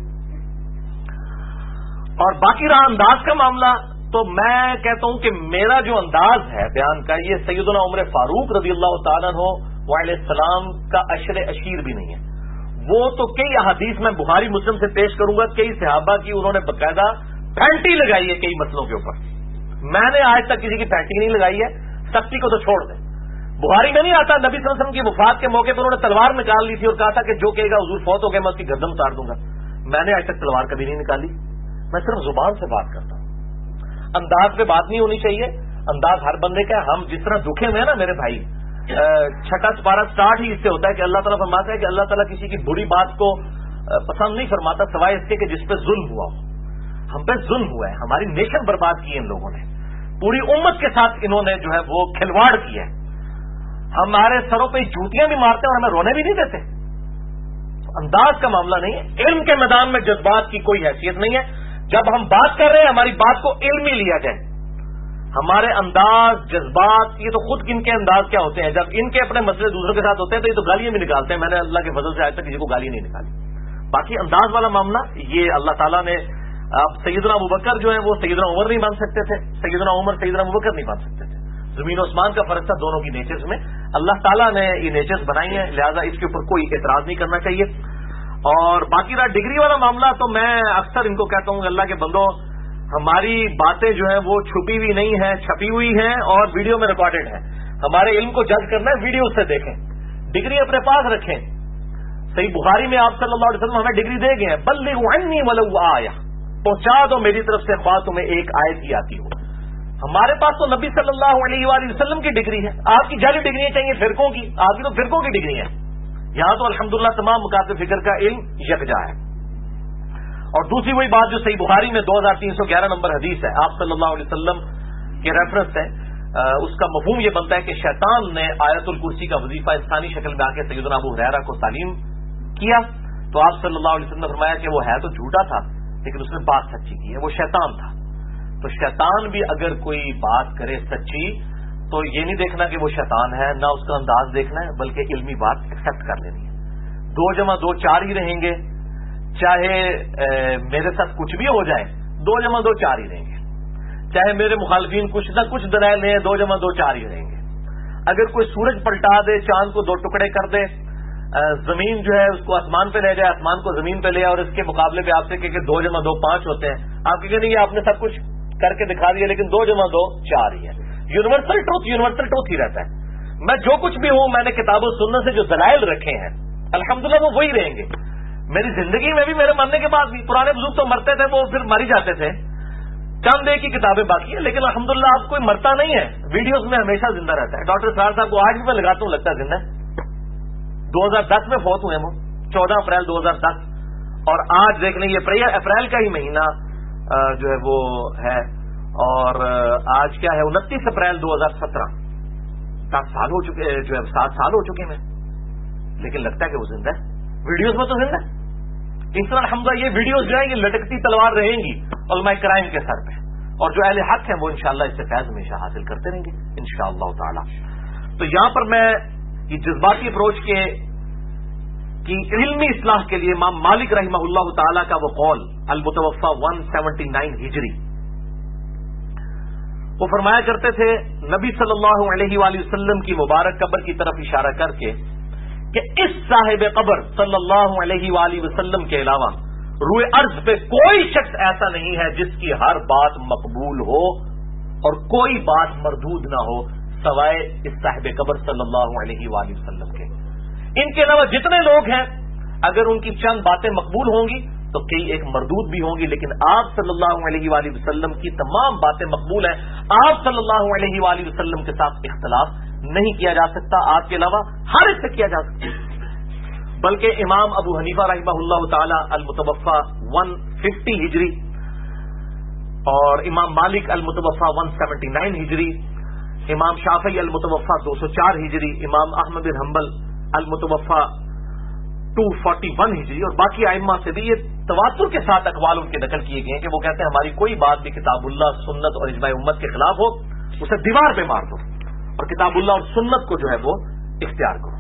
اور باقی رہا انداز کا معاملہ، تو میں کہتا ہوں کہ میرا جو انداز ہے بیان کا یہ سیدنا عمر فاروق رضی اللہ تعالیٰ عنہ علیہ السلام کا عشر عشیر بھی نہیں ہے۔ وہ تو کئی احادیث میں بخاری مسلم سے پیش کروں گا، کئی صحابہ کی انہوں نے باقاعدہ پینٹی لگائی ہے کئی مسئلوں کے اوپر، میں نے آج تک کسی کی پینٹی نہیں لگائی ہے، سختی کو تو چھوڑ دیں۔ بخاری میں نہیں آتا نبی صلی اللہ علیہ وسلم کی وفات کے موقع پر انہوں نے تلوار نکال لی تھی اور کہا تھا کہ جو کہے گا حضور فوت ہو گئے میں اس کی گردن اتار دوں گا۔ میں نے آج تک تلوار کبھی نہیں نکالی، میں صرف زبان سے بات کرتا ہوں۔ انداز پہ بات نہیں ہونی چاہیے، انداز ہر بندے کا ہے۔ ہم جس طرح دکھے ہوئے ہیں نا میرے بھائی، چھٹا سپارہ سٹارٹ ہی اس سے ہوتا ہے کہ اللہ تعالیٰ فرماتا ہے کہ اللہ تعالیٰ کسی کی بری بات کو پسند نہیں فرماتا سوائے اس کے کہ جس پہ ظلم ہوا ہو۔ ہم پہ ظلم ہوا ہے، ہماری نیشن برباد کی ہے ان لوگوں نے، پوری امت کے ساتھ انہوں نے جو ہے وہ کھلواڑ کیا ہے۔ ہمارے سروں پہ جوتیاں بھی مارتے ہیں اور ہمیں رونے بھی نہیں دیتے۔ انداز کا معاملہ نہیں ہے، علم کے میدان میں جذبات کی کوئی حیثیت نہیں ہے۔ جب ہم بات کر رہے ہیں ہماری بات کو علمی لیا جائے، ہمارے انداز جذبات یہ تو خود ان کے انداز کیا ہوتے ہیں، جب ان کے اپنے مسئلے دوسروں کے ساتھ ہوتے ہیں تو یہ تو گالیاں بھی نکالتے ہیں۔ میں نے اللہ کے فضل سے آج تک کسی کو گالی نہیں نکالی۔ باقی انداز والا معاملہ یہ اللہ تعالیٰ نے، اب سیدنا ابوبکر جو ہے وہ سیدنا عمر نہیں بن سکتے تھے، سیدنا عمر سیدنا ابوبکر نہیں بن سکتے تھے، زمین و آسمان کا فرق تھا دونوں کی نیچرز میں۔ اللہ تعالیٰ نے یہ نیچرز بنائی ہیں، لہذا اس کے اوپر کوئی اعتراض نہیں کرنا چاہیے۔ اور باقی رہا ڈگری والا معاملہ، تو میں اکثر ان کو کہتا ہوں کہ اللہ کے بندوں، ہماری باتیں جو ہیں وہ چھپی ہوئی نہیں ہیں، چھپی ہوئی ہیں اور ویڈیو میں ریکارڈڈ ہیں۔ ہمارے علم کو جج کرنا ہے ویڈیو سے دیکھیں، ڈگری اپنے پاس رکھیں۔ صحیح بخاری میں آپ صلی اللہ علیہ وسلم ہمیں ڈگری دے گئے ہیں، بلغوا عنی ولو آیہ، پہنچا دو میری طرف سے خواہ تمہیں ایک آیت ہی آتی ہو۔ ہمارے پاس تو نبی صلی اللہ علیہ وآلہ وسلم کی ڈگری ہے، آپ کی جعلی ڈگریاں چاہیے فرقوں کی، آپ کی تو فرقوں کی ڈگری ہے۔ یہاں تو الحمدللہ تمام مکاتب فکر کا علم یکجا ہے۔ اور دوسری وہی بات جو صحیح بخاری میں 2311 نمبر حدیث ہے، آپ صلی اللہ علیہ وسلم کے ریفرنس ہے، اس کا مفہوم یہ بنتا ہے کہ شیطان نے آیت الکرسی کا وظیفہ انسانی شکل میں آ کے سیدنا ابو ہریرہ کو تعلیم کیا، تو آپ صلی اللہ علیہ وسلم نے فرمایا کہ وہ ہے تو جھوٹا تھا لیکن اس نے بات سچی کی ہے، وہ شیطان تھا۔ تو شیطان بھی اگر کوئی بات کرے سچی تو یہ نہیں دیکھنا کہ وہ شیطان ہے، نہ اس کا انداز دیکھنا ہے، بلکہ علمی بات ایکسپٹ کر لینی ہے۔ 2 + 2 4 ہی رہیں گے، چاہے میرے ساتھ کچھ بھی ہو جائے 2 + 2 4 ہی رہیں گے، چاہے میرے مخالفین کچھ نہ کچھ دلائل لیں 2 + 2 4 ہی رہیں گے۔ اگر کوئی سورج پلٹا دے، چاند کو 2 ٹکڑے کر دے، زمین جو ہے اس کو آسمان پہ لے جائے، آسمان کو زمین پہ لے اور اس کے مقابلے پہ آپ سے کہ 2 + 2 5 ہوتے ہیں، آپ کہیں نہیں آپ نے سب کچھ کر کے دکھا دیا لیکن 2 + 2 4 ہی ہے۔ یونیورسل ٹروتھ ہی رہتا ہے۔ میں جو کچھ بھی ہوں، میں نے کتاب و سنت سے جو دلائل رکھے ہیں الحمدللہ وہ وہی رہیں گے۔ میری زندگی میں بھی میرے مرنے کے بعد بھی پرانے بزرگ تو مرتے تھے، وہ پھر مر ہی جاتے تھے، چند ایک کی کتابیں باقی ہیں، لیکن الحمدللہ اب کوئی مرتا نہیں ہے، ویڈیوز میں ہمیشہ زندہ رہتا ہے۔ ڈاکٹر سرار صاحب کو آج بھی میں لگاتا ہوں، لگتا ہے زندہ ہے۔ 2010 میں فوت ہوئے وہ 14 اپریل 2010، اور آج دیکھ لیں یہ اپریل کا ہی مہینہ جو ہے وہ ہے، اور آج کیا ہے 29 اپریل 2017، 7 سال ہو چکے، جو ہے 7 سال ہو چکے ہیں، لیکن لگتا ہے کہ وہ زندہ ہے، ویڈیوز میں تو زندہ ہے۔ اس طرح الحمدللہ یہ ویڈیوز جو ہیں یہ لٹکتی تلوار رہیں گی علماء کرام کے سر پہ، اور جو اہل حق ہیں وہ انشاءاللہ اس سے فیض ہمیشہ حاصل کرتے رہیں گے انشاءاللہ تعالی۔ تو یہاں پر میں یہ جذباتی اپروچ کی علمی اصلاح کے لیے امام مالک رحمہ اللہ تعالی کا وہ قول المتوفى 179 ہجری، وہ فرمایا کرتے تھے نبی صلی اللہ علیہ وآلہ وسلم کی مبارک قبر کی طرف اشارہ کر کے کہ اس صاحب قبر صلی اللہ علیہ وآلہ وسلم کے علاوہ روئے ارض پہ کوئی شخص ایسا نہیں ہے جس کی ہر بات مقبول ہو اور کوئی بات مردود نہ ہو سوائے اس صاحب قبر صلی اللہ علیہ وآلہ وسلم کے. ان کے علاوہ جتنے لوگ ہیں اگر ان کی چند باتیں مقبول ہوں گی تو کئی ایک مردود بھی ہوں گی، لیکن آپ صلی اللہ علیہ وآلہ وسلم کی تمام باتیں مقبول ہیں. آپ صلی اللہ علیہ وآلہ وسلم کے ساتھ اختلاف نہیں کیا جا سکتا، آپ کے علاوہ ہر ایک سے کیا جا سکتا. بلکہ امام ابو حنیفہ رحمہ اللہ تعالی المتوفى 150 ہجری اور امام مالک المتوفى 179 ہجری، امام شافعی المتوفى 204 ہجری، امام احمد بن حنبل المتوفى 241 ہجری اور باقی ائمہ سے بھی یہ تواتر کے ساتھ اقوال ان کے نقل کیے گئے ہیں کہ وہ کہتے ہیں ہماری کوئی بات بھی کتاب اللہ، سنت اور اجماع امت کے خلاف ہو اسے دیوار پہ مار دو اور کتاب اللہ اور سنت کو جو ہے وہ اختیار کرو.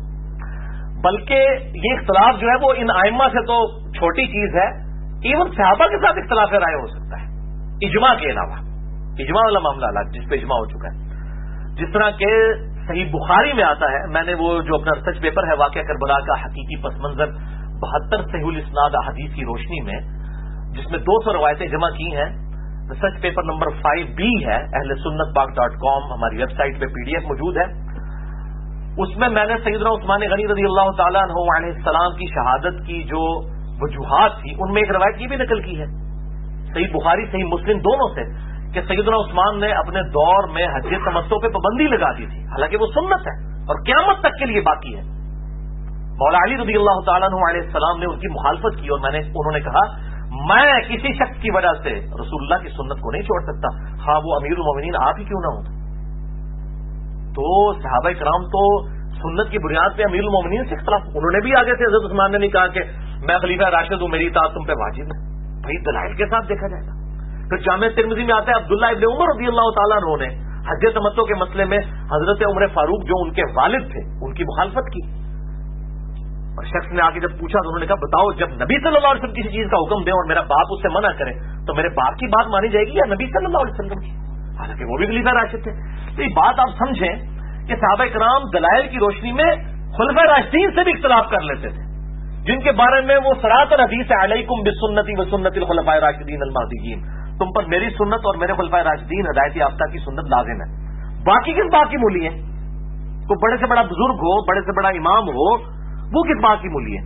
بلکہ یہ اختلاف جو ہے وہ ان ائمہ سے تو چھوٹی چیز ہے، ایون صحابہ کے ساتھ اختلاف رائے ہو سکتا ہے اجماع کے علاوہ. اجماع والا معاملہ الگ جس پہ اجماع ہو چکا ہے، جس طرح کہ صحیح بخاری میں آتا ہے. میں نے وہ جو اپنا ریسرچ پیپر ہے واقعہ کربلا کا حقیقی پس منظر 72 صحیح الاسناد احادیث کی روشنی میں، جس میں 200 روایتیں جمع کی ہیں، ریسرچ پیپر نمبر 5B ہے، اہل سنت پاک.com ہماری ویب سائٹ پہ PDF موجود ہے. اس میں نے سیدنا عثمان غنی رضی اللہ تعالیٰ عنہ علیہ السلام کی شہادت کی جو وجوہات تھی ان میں ایک روایت یہ بھی نقل کی ہے صحیح بخاری صحیح مسلم دونوں سے کہ سیدنا عثمان نے اپنے دور میں حج تمتع پہ پابندی لگا دی تھی، حالانکہ وہ سنت ہے اور قیامت تک کے لیے باقی ہے. مولا علی رضی اللہ تعالیٰ عنہ علیہ السلام نے ان کی مخالفت کی اور انہوں نے کہا میں کسی شخص کی وجہ سے رسول اللہ کی سنت کو نہیں چھوڑ سکتا، خواہ وہ امیر المومنین آپ ہی کیوں نہ ہوں. تو صحابہ کرام تو سنت کی بنیاد پہ امیر المومنین سے اختلاف، انہوں نے بھی آگے سے حضرت عثمان نے نہیں کہا کہ میں خلیفہ راشد ہوں میری اطاعت تم پہ واجب ہے. بھائی دلائل کے ساتھ دیکھا جائے گا. پھر جامع ترمذی میں آتا ہے عبداللہ ابن عمر رضی اللہ تعالیٰ عنہ نے حج تمتع کے مسئلے میں حضرت عمر فاروق جو ان کے والد تھے ان کی مخالفت کی اور شخص نے آگے جب پوچھا تو انہوں نے کہا بتاؤ جب نبی صلی اللہ علیہ وسلم کسی چیز کا حکم دے اور میرا باپ اس سے منع کرے تو میرے باپ کی بات مانی جائے گی یا نبی صلی اللہ علیہ وسلم کی، حالانکہ وہ بھی خلیفہ راشد تھے. تو یہ بات آپ سمجھیں کہ صحابہ کرام دلائل کی روشنی میں خلفائے راشدین سے بھی اختلاف کر لیتے تھے جن کے بارے میں وہ صراط الحدیث علیکم بسنتی و سنت الخلفاء الراشدین المہدیین، تم پر میری سنت اور میرے خلفائے راشدین ہدایت یافتہ کی سنت لازم ہے. باقی کس بات کی مولی ہے؟ کوئی بڑے سے بڑا بزرگ ہو، بڑے سے بڑا امام ہو، وہ کس بات کی مولی ہے؟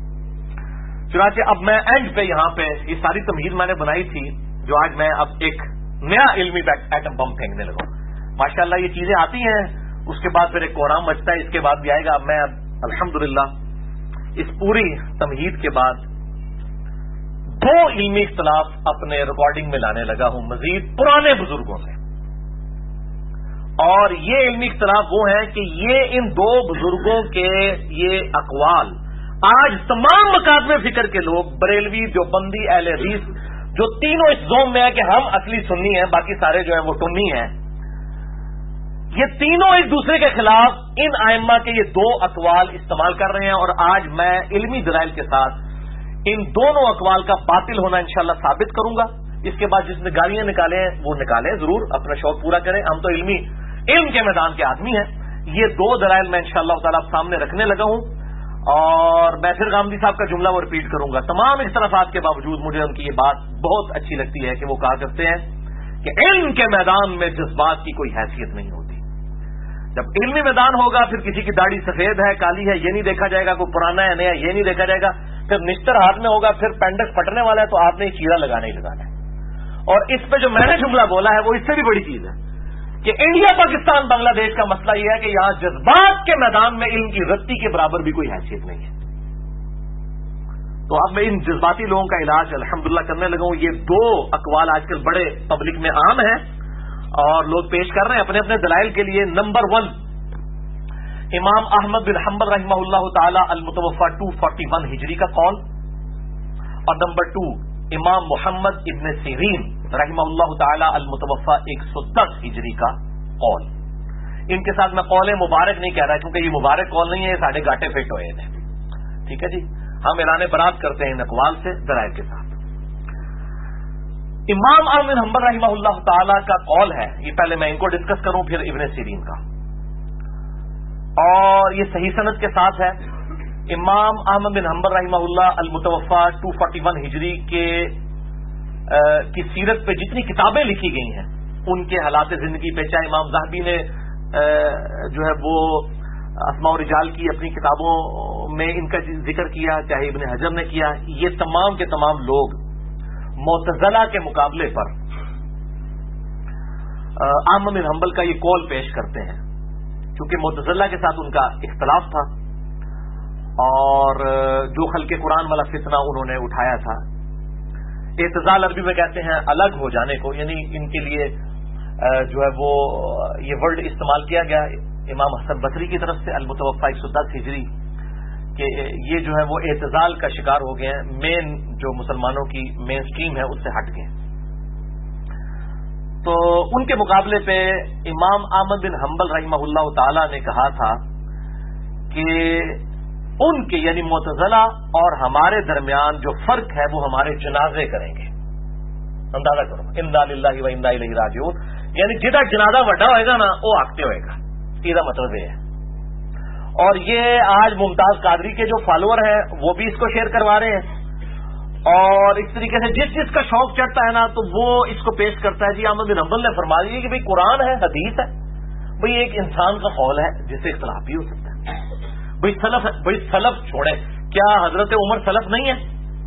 چنانچہ اب میں اینڈ پہ یہاں پہ یہ ساری تمہید میں نے بنائی تھی جو آج میں اب ایک نیا علمی ایٹم بم پھینکنے لگا. ماشاءاللہ یہ چیزیں آتی ہیں، اس کے بعد پھر ایک کوہرام مچتا ہے، اس کے بعد بھی آئے گا. اب میں الحمدللہ اس پوری تمہید کے بعد 2 علمی اختلاف اپنے ریکارڈنگ میں لانے لگا ہوں مزید پرانے بزرگوں سے. اور یہ علمی اختلاف وہ ہیں کہ یہ ان 2 بزرگوں کے یہ اقوال آج تمام مکاتب فکر کے لوگ بریلوی دیوبندی اہل حدیث جو تینوں اس زوم میں ہے کہ ہم اصلی سنی ہیں باقی سارے جو ہیں وہ ٹنی ہیں، یہ تینوں ایک دوسرے کے خلاف ان ائمہ کے یہ 2 اقوال استعمال کر رہے ہیں. اور آج میں علمی دلائل کے ساتھ ان دونوں اقوال کا باطل ہونا انشاءاللہ ثابت کروں گا. اس کے بعد جس نے گالیاں نکالے ہیں وہ نکالیں، ضرور اپنا شوق پورا کریں، ہم تو علم کے میدان کے آدمی ہیں. یہ 2 دلائل میں انشاءاللہ تعالی سامنے رکھنے لگا ہوں اور میں پھر غامدی صاحب کا جملہ وہ ریپیٹ کروں گا. تمام اختلافات کے باوجود مجھے ان کی یہ بات بہت اچھی لگتی ہے کہ وہ کہا کرتے ہیں کہ علم کے میدان میں جذبات کی کوئی حیثیت نہیں ہوتی. جب علمی میدان ہوگا پھر کسی کی داڑھی سفید ہے کالی ہے یہ نہیں دیکھا جائے گا، کوئی پرانا ہے نیا یہ نہیں دیکھا جائے گا. پھر نشتر ہاتھ میں ہوگا پھر پینڈکس پھٹنے والا ہے تو آپ نے یہ چیرا لگانا ہی لگانا ہے. اور اس پہ جو میں نے جملہ بولا ہے وہ اس سے بھی بڑی چیز ہے کہ انڈیا پاکستان بنگلہ دیش کا مسئلہ یہ ہے کہ یہاں جذبات کے میدان میں علم کی رتی کے برابر بھی کوئی حیثیت نہیں ہے. تو اب میں ان جذباتی لوگوں کا علاج الحمدللہ کرنے لگا ہوں. یہ 2 اقوال آج کل بڑے پبلک میں عام ہیں اور لوگ پیش کر رہے ہیں اپنے اپنے دلائل کے لیے. نمبر 1 امام احمد بن حنبل رحمہ اللہ تعالی المتوفى 241 ہجری کا قول، اور نمبر 2 امام محمد ابن سیرین رحمہ اللہ تعالی المتوفى 110 ہجری کا قول. ان کے ساتھ میں قول مبارک نہیں کہہ رہا کیونکہ یہ مبارک قول نہیں ہے، ساڑھے گاٹے فٹ ہوئے ہیں. ٹھیک ہے جی، ہم اعلان برات کرتے ہیں ان اقوال سے دلائل کے ساتھ. امام احمد بن حنبل رحمہ اللہ تعالی کا قول ہے، یہ پہلے میں ان کو ڈسکس کروں پھر ابن سیرین کا، اور یہ صحیح سند کے ساتھ ہے. امام احمد بن حنبل رحمہ اللہ المتوفا 241 ہجری کی سیرت پہ جتنی کتابیں لکھی گئی ہیں ان کے حالات زندگی پہ، چاہے امام ذہبی نے جو ہے وہ اسماء و رجال کی اپنی کتابوں میں ان کا ذکر کیا، چاہے ابن حجر نے کیا، یہ تمام کے تمام لوگ معتزلہ کے مقابلے پر احمد بن حنبل کا یہ قول پیش کرتے ہیں، کیونکہ معتزلہ کے ساتھ ان کا اختلاف تھا اور جو خلق قرآن والا فتنہ انہوں نے اٹھایا تھا۔ اعتزال عربی میں کہتے ہیں الگ ہو جانے کو، یعنی ان کے لیے جو ہے وہ یہ ورڈ استعمال کیا گیا امام حسن بصری کی طرف سے المتوفا 110 ہجری کہ یہ جو ہے وہ اعتزال کا شکار ہو گئے ہیں، مین جو مسلمانوں کی مین سٹریم ہے اس سے ہٹ گئے۔ تو ان کے مقابلے پہ امام احمد بن حنبل رحمہ اللہ تعالی نے کہا تھا کہ ان کے یعنی معتزلہ اور ہمارے درمیان جو فرق ہے وہ ہمارے جنازے کریں گے۔ اندازہ کرو، انا للہ و انا الیہ راجعون، یعنی جہاں جنازہ وڈا ہوئے گا نا وہ آگتے ہوئے گا، یہ مطلب یہ ہے۔ اور یہ آج ممتاز قادری کے جو فالوور ہیں وہ بھی اس کو شیئر کروا رہے ہیں، اور اس طریقے سے جس کا شوق چڑھتا ہے نا تو وہ اس کو پیش کرتا ہے۔ جی احمد بن حنبل نے فرما دیا کہ بھئی قرآن ہے، حدیث ہے، بھئی ایک انسان کا قول ہے جس سے اختلاف بھی ہو سکتا ہے، بھئی سلف چھوڑے، کیا حضرت عمر سلف نہیں ہے؟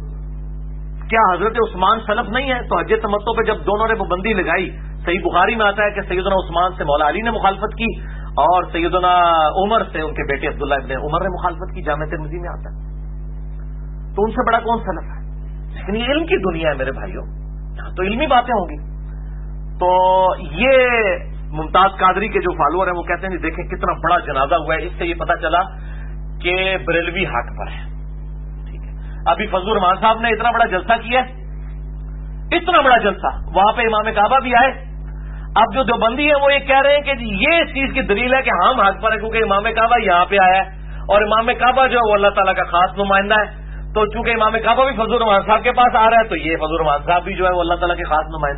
کیا حضرت عثمان سلف نہیں ہے؟ تو حج تمتع پہ جب دونوں نے پابندی لگائی، صحیح بخاری میں آتا ہے کہ سیدنا عثمان سے مولا علی نے مخالفت کی اور سیدنا عمر سے ان کے بیٹے عبداللہ ابن عمر نے مخالفت کی، جامع ترمذی میں آتا ہے۔ تو ان سے بڑا کون سلف ہے؟ لیکن یہ علم کی دنیا ہے میرے بھائیوں، تو علمی باتیں ہوں گی۔ تو یہ ممتاز قادری کے جو فالوور ہیں وہ کہتے ہیں دیکھیں کتنا بڑا جنازہ ہوا ہے، اس سے یہ پتا چلا کہ بریلوی حق پر ہے۔ ٹھیک ہے، ابھی فضل الرحمان صاحب نے اتنا بڑا جلسہ کیا، اتنا بڑا جلسہ، وہاں پہ امام کعبہ بھی آئے۔ اب جو دیوبندی ہے وہ یہ کہہ رہے ہیں کہ یہ اس چیز کی دلیل ہے کہ ہم حق پر ہیں کیونکہ امام کعبہ یہاں پہ آیا ہے، اور امام کعبہ جو ہے وہ اللہ تعالیٰ کا خاص نمائندہ ہے، تو چونکہ امام کعبہ بھی فضل الرحمان صاحب کے پاس آ رہا ہے تو یہ فضل الرحمان صاحب بھی جو ہے وہ اللہ تعالیٰ کے خاص نمائندے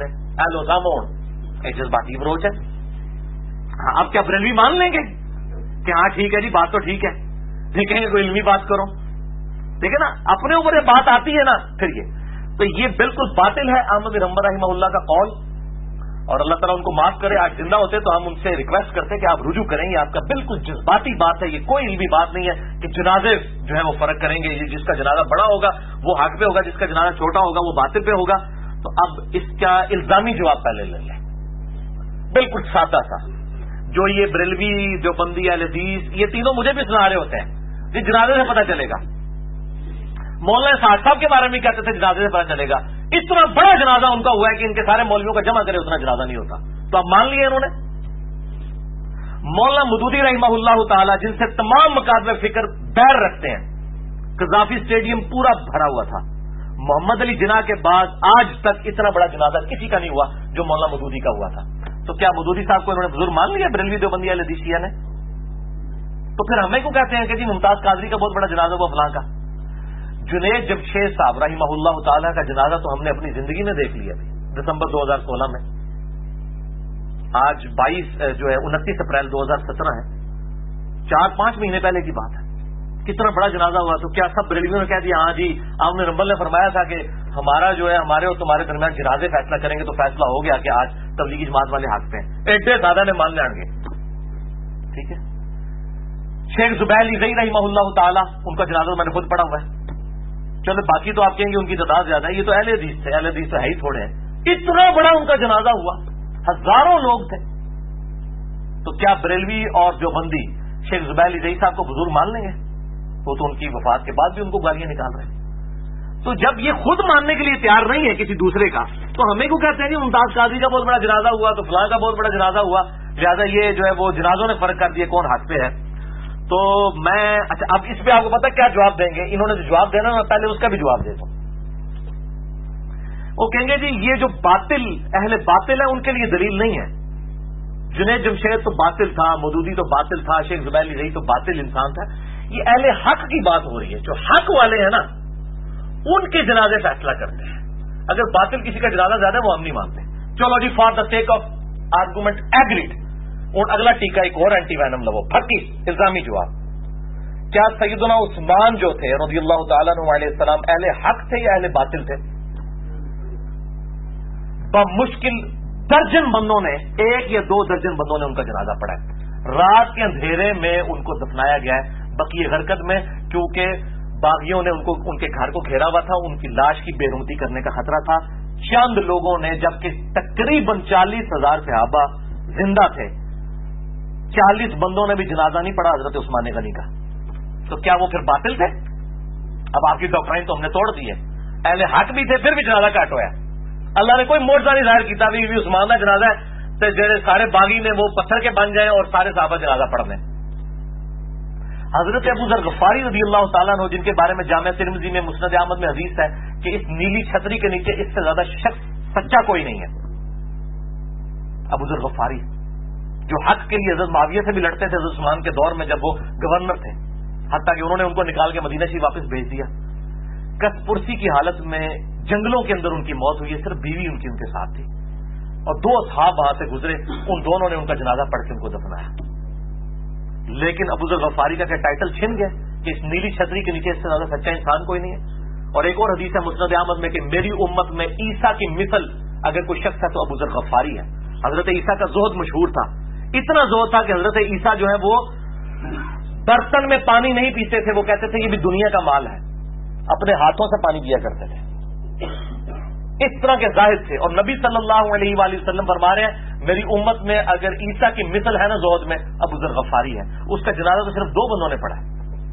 ہیں۔ ایک جذباتی اپروچ ہے۔ اب کیا بریلوی مان لیں گے کہ ہاں ٹھیک ہے جی بات تو ٹھیک ہے، دیکھیں گے کوئی علمی بات کرو، دیکھیں نا اپنے اوپر یہ بات آتی ہے نا پھر یہ تو یہ بالکل باطل ہے احمد بن حنبل رحمہ اللہ کا قول، اور اللہ تعالیٰ ان کو معاف کرے۔ آج زندہ ہوتے تو ہم ان سے ریکویسٹ کرتے کہ آپ رجوع کریں، یہ آپ کا بالکل جذباتی بات ہے، یہ کوئی علمی بات نہیں ہے کہ جنازے جو ہے وہ فرق کریں گے، جس کا جنازہ بڑا ہوگا وہ حق پہ ہوگا، جس کا جنازہ چھوٹا ہوگا وہ باطل پہ ہوگا۔ تو اب اس کا الزامی جواب پہلے لے لیں، بالکل سادہ سا، جو یہ بریلوی دیوبندی اہل حدیث یہ تینوں مجھے بھی سنا رہے ہوتے ہیں جی جنازے سے پتہ چلے گا، مولانا اسحاق صاحب کے بارے میں کہتے تھے جنازے سے پتہ چلے گا، اتنا بڑا جنازہ ان کا ہوا ہے کہ ان کے سارے مولویوں کا جمع کرے اتنا جنازہ نہیں ہوتا، تو اب مان لیے انہوں نے۔ مولانا مودودی رحمہ اللہ تعالی جن سے تمام مکاتب فکر بیر رکھتے ہیں، قذافی اسٹیڈیم پورا بھرا ہوا تھا، محمد علی جناح کے بعد آج تک اتنا بڑا جنازہ کسی کا نہیں ہوا جو مولانا مودودی کا ہوا تھا۔ تو کیا مودودی صاحب کو انہوں نے بزرگ مان لیا بریلوی دیوبندی اہل حدیث نے؟ تو پھر ہمیں کیوں کہتے ہیں کہ جی ممتاز قادری کا بہت بڑا جنازہ ہوا فلاں کا؟ جنید جمشید صاحب رحمہ اللہ تعالیٰ کا جنازہ تو ہم نے اپنی زندگی میں دیکھ لیا دسمبر 2016 میں، آج 29 اپریل 2017 ہے، 4-5 مہینے پہلے کی بات ہے، کتنا بڑا جنازہ ہوا۔ تو کیا سب بریلویوں نے کہہ دیا ہاں جی احمد بن حنبل نے فرمایا تھا کہ ہمارا جو ہے ہمارے اور تمہارے درمیان جنازے فیصلہ کریں گے تو فیصلہ ہو گیا کہ آج تبلیغی جماعت والے حق پہ ہیں، ایڈے دادا نے مان لیں گے؟ ٹھیک ہے، شیخ زبیر علی رحمہ اللہ تعالی ان کا جنازہ میں نے خود پڑھا ہوا ہے، چلو باقی تو آپ کہیں گے ان کی تعداد زیادہ ہے، یہ تو اہل حدیث تھے، اہل حدیث تو ہے ہی تھوڑے ہیں، اتنا بڑا ان کا جنازہ ہوا، ہزاروں لوگ تھے۔ تو کیا بریلوی اور دیوبندی شیخ زبیر علی صاحب کو بزرگ مان لیں گے؟ وہ تو ان کی وفات کے بعد بھی ان کو گالیاں نکال رہے ہیں۔ تو جب یہ خود ماننے کے لیے تیار نہیں ہے کسی دوسرے کا تو ہمیں کیوں کہتے ہیں کہ ممتاز قادری کا بہت بڑا جنازہ ہوا تو فلاں کا بہت بڑا جنازہ ہوا، لہٰذا یہ جو ہے وہ جنازوں نے فرق کر دیا کون حق پہ ہے۔ تو میں اچھا اب اس پہ آپ کو پتا کیا جواب دیں گے؟ انہوں نے جو جواب دینا میں پہلے اس کا بھی جواب دیتا ہوں۔ وہ کہیں گے جی یہ جو باطل اہل باطل ہے ان کے لیے دلیل نہیں ہے، جنید جمشید تو باطل تھا، مودودی تو باطل تھا، شیخ زبیر علی تو باطل انسان تھا، یہ اہل حق کی بات ہو رہی ہے، جو حق والے ہیں نا ان کے جنازے فیصلہ کرتے ہیں، اگر باطل کسی کا جنازہ زیادہ ہے وہ ہم نہیں مانتے۔ چلو جی for the sake of argument agreed, اور اگلا ٹیکا ایک اور اینٹی وینم لو پھکی الزامی جواب کیا سیدنا عثمان جو تھے رضی اللہ تعالیٰ عنہ علیہ السلام اہل حق تھے یا اہل باطل تھے؟ بمشکل درجن بندوں نے، 1 یا 2 درجن بندوں نے ان کا جنازہ پڑھا ہے۔ رات کے اندھیرے میں ان کو دفنایا گیا ہے بقیع غرقد میں، کیونکہ باغیوں نے ان کے گھر کو گھیرا ہوا تھا، ان کی لاش کی بے رحمتی کرنے کا خطرہ تھا۔ چند لوگوں نے، جبکہ تقریباً 40,000 صحابہ زندہ تھے، 40 بندوں نے بھی جنازہ نہیں پڑھا حضرت عثمان غنی کا، تو کیا وہ پھر باطل تھے؟ اب آپ کی ڈاکٹرائن تو ہم نے توڑ دی ہے، اہل حق بھی تھے پھر بھی جنازہ کٹ ہویا۔ اللہ نے کوئی معجزہ نہیں ظاہر کیتا بھی عثمان کا جنازہ ہے تو جڑے سارے باغی نے وہ پتھر کے بن جائیں اور سارے صحابہ جنازہ پڑھ لیں۔ حضرت ابو ذر غفاری رضی اللہ تعالیٰ عنہ، جن کے بارے میں جامع ترمذی میں مسند احمد میں حدیث ہے کہ اس نیلی چھتری کے نیچے اس سے زیادہ شخص سچا کوئی نہیں ہے، ابو ذر غفاری جو حق کے لیے حضرت معاویہ سے بھی لڑتے تھے حضرت عثمان کے دور میں جب وہ گورنر تھے، حتیٰ کہ انہوں نے ان کو نکال کے مدینہ شریف واپس بھیج دیا۔ کس پرسی کی حالت میں جنگلوں کے اندر ان کی موت ہوئی ہے، صرف بیوی ان کے ساتھ تھی، اور 2 اصحاب وہاں سے گزرے، ان دونوں نے ان کا جنازہ پڑھ کے ان کو دفنایا۔ لیکن ابو ذر غفاری کا کیا ٹائٹل چھن گیا کہ اس نیلی چھتری کے نیچے اس سے زیادہ سچا انسان کوئی نہیں ہے۔ اور ایک اور حدیث ہے مسند احمد میں کہ میری امت میں عیسیٰ کی مثل اگر کوئی شخص ہے تو ابو ذر غفاری ہے۔ حضرت عیسیٰ کا زہد مشہور تھا، اتنا زہد تھا کہ حضرت عیسیٰ جو ہے وہ برتن میں پانی نہیں پیتے تھے، وہ کہتے تھے یہ بھی دنیا کا مال ہے، اپنے ہاتھوں سے پانی پیا کرتے تھے، اس طرح کے زاہد تھے۔ اور نبی صلی اللہ علیہ وآلہ وسلم فرما رہے ہیں میری امت میں اگر عیسیٰ کی مثل ہے نا زہد میں، ابو ذر غفاری ہے۔ اس کا جنازہ تو صرف 2 بندوں نے پڑھا ہے۔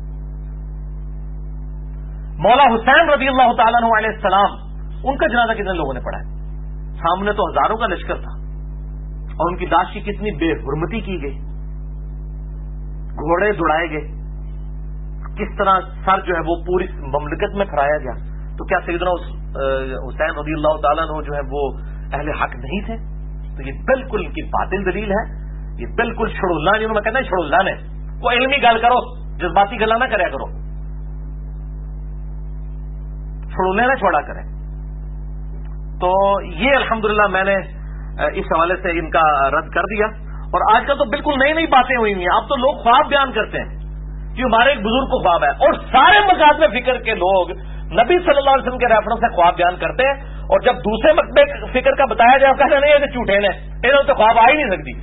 مولا حسین رضی اللہ تعالیٰ عنہ علیہ السلام، ان کا جنازہ کتنے لوگوں نے پڑھا ہے؟ سامنے تو ہزاروں کا لشکر تھا، اور ان کی لاش کی کتنی بے حرمتی کی گئی، گھوڑے دوڑائے گئے، کس طرح سر جو ہے وہ پوری مملکت میں پھرایا گیا۔ تو کیا سیدنا حسین رضی اللہ تعالیٰ عنہ جو ہے وہ اہل حق نہیں تھے؟ تو یہ بالکل ان کی باطل دلیل ہے، یہ بالکل چھڑولہ، جنہوں میں کہنا ہے چھڑولہ نے، وہ علمی گل کرو، جذباتی گلا نہ کریا کرو، چھڑولے نہ چھوڑا کریں۔ تو یہ الحمدللہ میں نے اس حوالے سے ان کا رد کر دیا۔ اور آج کل تو بالکل نئی نئی باتیں ہوئی ہیں، اب تو لوگ خواب بیان کرتے ہیں کہ ہمارے ایک بزرگ کو خواب ہے، اور سارے مقاصد فکر کے لوگ نبی صلی اللہ علیہ وسلم کے ریفرنس سے خواب بیان کرتے ہیں، اور جب دوسرے مقصد فکر کا بتایا جائے کہتے ہیں نہیں یہ تو جھوٹے نے، انہوں نے تو خواب آ ہی نہیں سکتی۔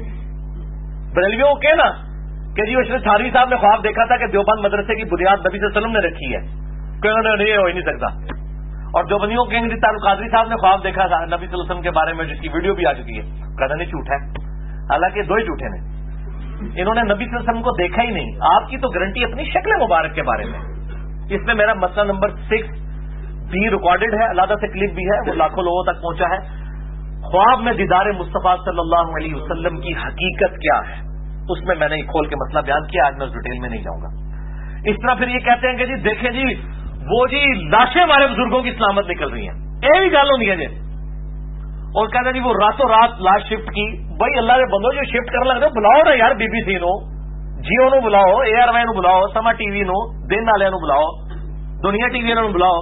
بریلویوں کو کہنا کہ جی اس تھانوی صاحب نے خواب دیکھا تھا کہ دیوبند مدرسے کی بنیاد نبی صلی اللہ علیہ وسلم نے رکھی ہے، کہ انہوں نے نہیں ہو ہی نہیں سکتا۔ اور دیوبندیوں کہیں گے تعلق قادری صاحب نے خواب دیکھا تھا نبی صلی اللہ علیہ وسلم کے بارے میں، جس کی ویڈیو بھی آ چکی ہے، کہتا نہیں جھوٹ ہے، حالانکہ 2 ہی جھوٹے نے، انہوں نے نبی صلی اللہ علیہ وسلم کو دیکھا ہی نہیں۔ آپ کی تو گارنٹی اپنی شکل مبارک کے بارے میں، اس میں میرا مسئلہ نمبر 6 بھی ریکارڈڈ ہے، علیحدہ سے کلپ بھی ہے، وہ لاکھوں لوگوں تک پہنچا ہے۔ خواب میں دیدار مصطفیٰ صلی اللہ علیہ وسلم کی حقیقت کیا ہے، اس میں نے کھول کے مسئلہ بیان کیا، آج میں اس ڈیٹیل میں نہیں جاؤں گا۔ اس طرح پھر یہ کہتے ہیں کہ جی دیکھیں جی وہ جی لاشیں ہمارے بزرگوں کی سلامت نکل رہی ہیں، یہ بھی گل ہونی ہے جی، اور کہتے ہیں جی وہ راتوں رات لاش شفٹ کی۔ بھائی اللہ کے بندو جو شفٹ کرنے لگتے بلاؤ نا یار، BBC نو، جیو نو بلاؤ، ARY نو بلاؤ، سما ٹی وی نو، دن والے نو بلاؤ، دنیا ٹی وی نو بلاؤ،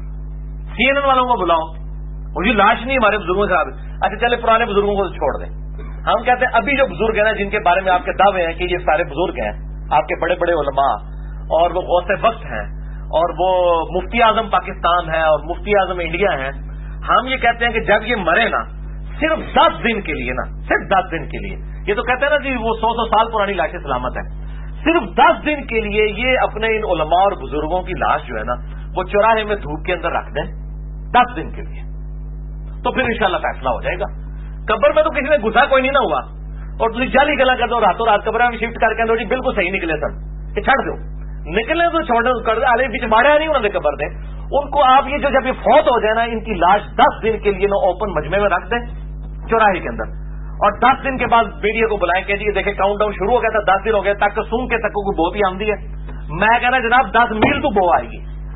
CNN والوں کو بلاؤ، اور یہ لاش نہیں ہمارے بزرگوں سے۔ اچھا چلے پرانے بزرگوں کو چھوڑ دیں، ہم کہتے ہیں ابھی جو بزرگ ہیں نا جن کے بارے میں آپ کے دعوے ہیں کہ یہ سارے بزرگ ہیں، آپ کے بڑے بڑے علماء، اور وہ غوث وقت ہیں، اور وہ مفتی اعظم پاکستان ہے اور مفتی اعظم انڈیا ہیں، ہم یہ کہتے ہیں کہ جب یہ مرے نا صرف 10 دن کے لیے نا، صرف 10 دن کے لیے، یہ تو کہتے ہیں نا جی وہ 100 سال پرانی لاشیں سلامت ہیں، صرف 10 دن کے لیے یہ اپنے ان علماء اور بزرگوں کی لاش جو ہے نا وہ چوراہے میں دھوپ کے اندر رکھ دیں 10 دن کے لیے، تو پھر انشاءاللہ فیصلہ ہو جائے گا۔ قبر میں تو کسی نے گھسا کوئی نہیں نہ ہوا، اور تھی جعلی گلا کر دو راتوں رات قبر میں شفٹ کر کے اندر جی بالکل صحیح نکلے سن کہ چھڑ دو، نکلنے تو چھوڑنے کر دے، آلے بیچ مارے نہیں انہوں نے قبر دے ان کو۔ آپ یہ جو جب یہ فوت ہو جائے نا ان کی لاش 10 دن کے لیے نا اوپن مجمع میں رکھ دیں چوراہے کے اندر، اور 10 دن کے بعد میڈیا کو بلائیں کہ جی دیکھیں کاؤنٹ ڈاؤن شروع ہو گیا تھا، 10 دن ہو گئے تک سونگ کے تک کو بہت ہی آمدی ہے، میں کہنا جناب 10 میل تو بو آئے گی،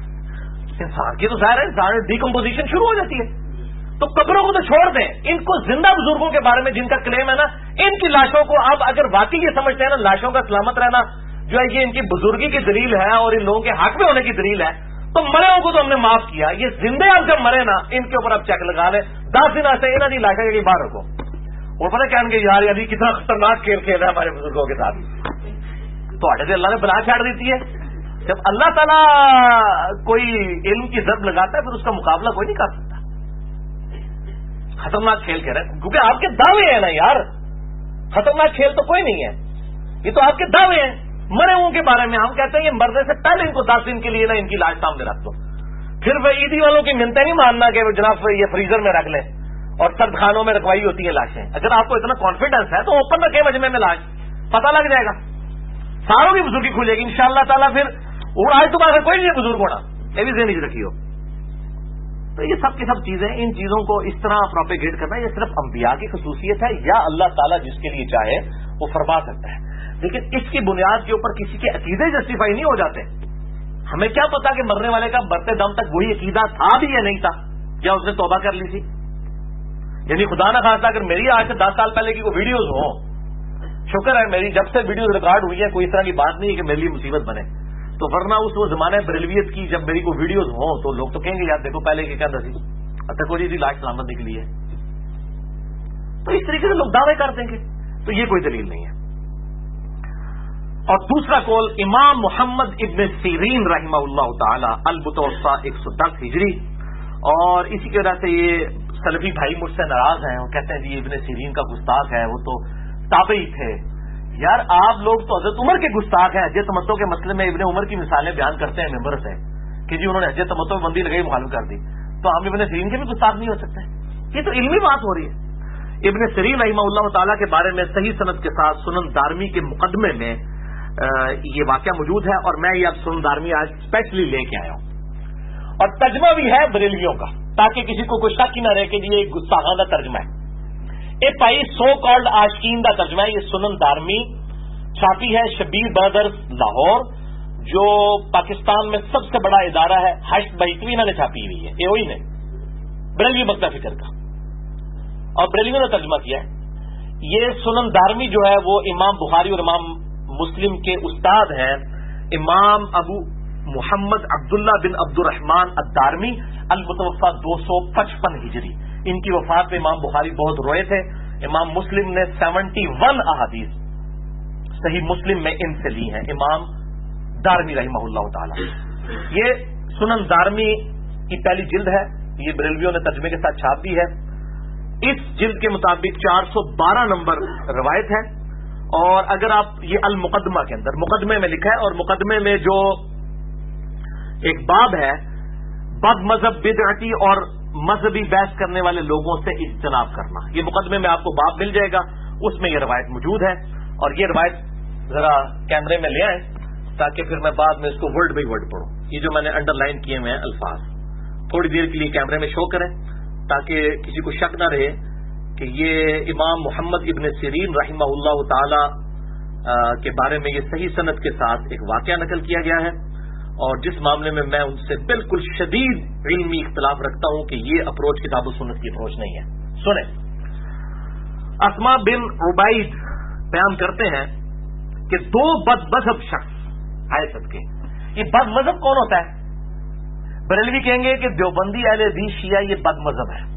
انسان کی تو ظاہر ہے انسان ڈیکمپوزیشن شروع ہو جاتی ہے۔ تو قبروں کو تو چھوڑ دیں، ان کو زندہ بزرگوں کے بارے میں جن کا کلیم ہے نا ان کی لاشوں کو آپ اگر واقعی یہ سمجھتے ہیں نا لاشوں کا سلامت رہنا جو ہے یہ ان کی بزرگی کی دلیل ہے اور ان لوگوں کے حق میں ہونے کی دلیل ہے، تو مرے کو تو ہم نے معاف کیا، یہ زندے اب جب مرے نا ان کے اوپر اب چیک لگا لیں 10 دن ایسے انہوں نے لاشیں کی باہر رکھو، اور پتہ کہیں گے یار ابھی کتنا خطرناک کھیل کھیل رہا ہے ہمارے بزرگوں کے ساتھ، تو اللہ نے بنا چھاڑ دیتی ہے. جب اللہ تعالیٰ کوئی علم کی ضرب لگاتا ہے پھر اس کا مقابلہ کوئی نہیں کر سکتا. خطرناک کھیل کہہ رہے ہیں کیونکہ آپ کے دعوے ہیں نا یار. خطرناک کھیل تو کوئی نہیں ہے, یہ تو آپ کے دعوے ہیں. مرے ہوں کے بارے میں ہم کہتے ہیں یہ مرنے سے پہلے ان کو 10 دن کے لیے نا ان کی لاش سامنے رکھ دو. پھر وہ عیدی والوں کی منتیں نہیں ماننا کہ جناب یہ فریزر میں رکھ لیں اور سرد خانوں میں رکھوائی ہوتی ہے لاشیں. اگر آپ کو اتنا کانفیڈنس ہے تو اوپن رکھے مجمع میں لاش, پتہ لگ جائے گا, ساروں کی بزرگی کھلے گی انشاءاللہ تعالیٰ. پھر اور آج تو باہر کوئی نہیں ہے بزرگ ہونا, یہ بھی ذہن رکھی ہو. تو یہ سب کی سب چیزیں, ان چیزوں کو اس طرح پروپیگیٹ کرنا یہ صرف انبیاء کی خصوصیت ہے, یا اللہ تعالیٰ جس کے لیے چاہے وہ فرما سکتا ہے. لیکن اس کی بنیاد کے اوپر کسی کے عقیدے جسٹیفائی نہیں ہو جاتے. ہمیں کیا پتا کہ مرنے والے کا مرتے دم تک وہی عقیدہ تھا بھی یا نہیں تھا, یا اس نے توبہ کر لی تھی. یعنی خدا نہ خواستہ اگر میری آج سے 10 سال پہلے کی کوئی ویڈیوز ہوں, شکر ہے میری جب سے ویڈیوز ریکارڈ ہوئی ہے کوئی اس طرح کی بات نہیں ہے کہ میرے لیے مصیبت بنے. تو ورنہ اس وہ زمانے بریلویت کی جب میری کوئی ویڈیوز ہوں تو لوگ تو کہیں گے یار دیکھو پہلے کے کیا دسی اچھا کوئی جی لاش سلامت نکلی ہے. تو اس طریقے سے لوگ دعوے کر دیں گے, تو یہ کوئی دلیل نہیں ہے. اور دوسرا قول امام محمد ابن سیرین رحمہ اللہ تعالی المتوفی 110 ہجری, اور اسی کی وجہ سے یہ سلفی بھائی مجھ سے ناراض ہیں, وہ کہتے ہیں جی ابن سیرین کا گستاخ ہے, وہ تو تابعی تھے. یار آپ لوگ تو حضرت عمر کے گستاخ ہیں. حج تمتع کے مسئلے میں ابن عمر کی مثالیں بیان کرتے ہیں ممبر سے کہ جی انہوں نے حج تمتع میں بندی لگائی مخالف کر دی, تو ہم ابن سیرین کے بھی گستاخ نہیں ہو سکتے. یہ تو علمی بات ہو رہی ہے. ابن سیرین رحمہ اللہ تعالیٰ کے بارے میں صحیح سند کے ساتھ سنن دارمی کے مقدمے میں یہ واقعہ موجود ہے, اور میں یہ اب سنن دارمی آج اسپیشلی لے کے آیا ہوں, اور ترجمہ بھی ہے بریلویوں کا تاکہ کسی کو کوئی شک ہی نہ رہے کہ یہ ایک گستاخانہ ترجمہ ہے. ایک بھائی سو کالڈ عاشقین کا ترجمہ ہے. یہ سنن دارمی چھاپی ہے شبیر برادرز لاہور, جو پاکستان میں سب سے بڑا ادارہ ہے. ہشت بہتوی انہوں نے چھاپی ہوئی ہے, یہ وہی نے بریلوی مکتب فکر کا, اور بریلویوں نے ترجمہ کیا ہے. یہ سنن دارمی جو ہے وہ امام بخاری اور امام مسلم کے استاد ہیں, امام ابو محمد عبداللہ بن عبد الرحمن الدارمی المتوفی 255 ہجری. ان کی وفات پہ امام بخاری بہت روئے تھے. امام مسلم نے 71 احادیث صحیح مسلم میں ان سے لی ہیں. امام دارمی رحمہ اللہ تعالی. یہ سنن دارمی کی پہلی جلد ہے, یہ بریلویوں نے ترجمے کے ساتھ چھاپ دی ہے. اس جلد کے مطابق 412 نمبر روایت ہے, اور اگر آپ یہ المقدمہ کے اندر مقدمے میں لکھا ہے, اور مقدمے میں جو ایک باب ہے بد مذہب بدعتی اور مذہبی بحث کرنے والے لوگوں سے اجتناب کرنا, یہ مقدمے میں آپ کو باب مل جائے گا, اس میں یہ روایت موجود ہے. اور یہ روایت ذرا کیمرے میں لے آئیں تاکہ پھر میں بعد میں اس کو ورڈ بائی ورڈ پڑھوں. یہ جو میں نے انڈر لائن کیے ہوئے ہیں الفاظ تھوڑی دیر کے لیے کیمرے میں شو کریں تاکہ کسی کو شک نہ رہے کہ یہ امام محمد ابن سیرین رحمہ اللہ تعالی کے بارے میں یہ صحیح سند کے ساتھ ایک واقعہ نقل کیا گیا ہے, اور جس معاملے میں میں ان سے بالکل شدید علمی اختلاف رکھتا ہوں کہ یہ اپروچ کتاب و سنت کی اپروچ نہیں ہے. سنیں, اسما بن عبید بیان کرتے ہیں کہ 2 بد مذہب شخص آئے صدقے. یہ بد مذہب کون ہوتا ہے؟ بریلوی کہیں گے کہ دیوبندی اہل حدیث شیعہ یہ بد مذہب ہے.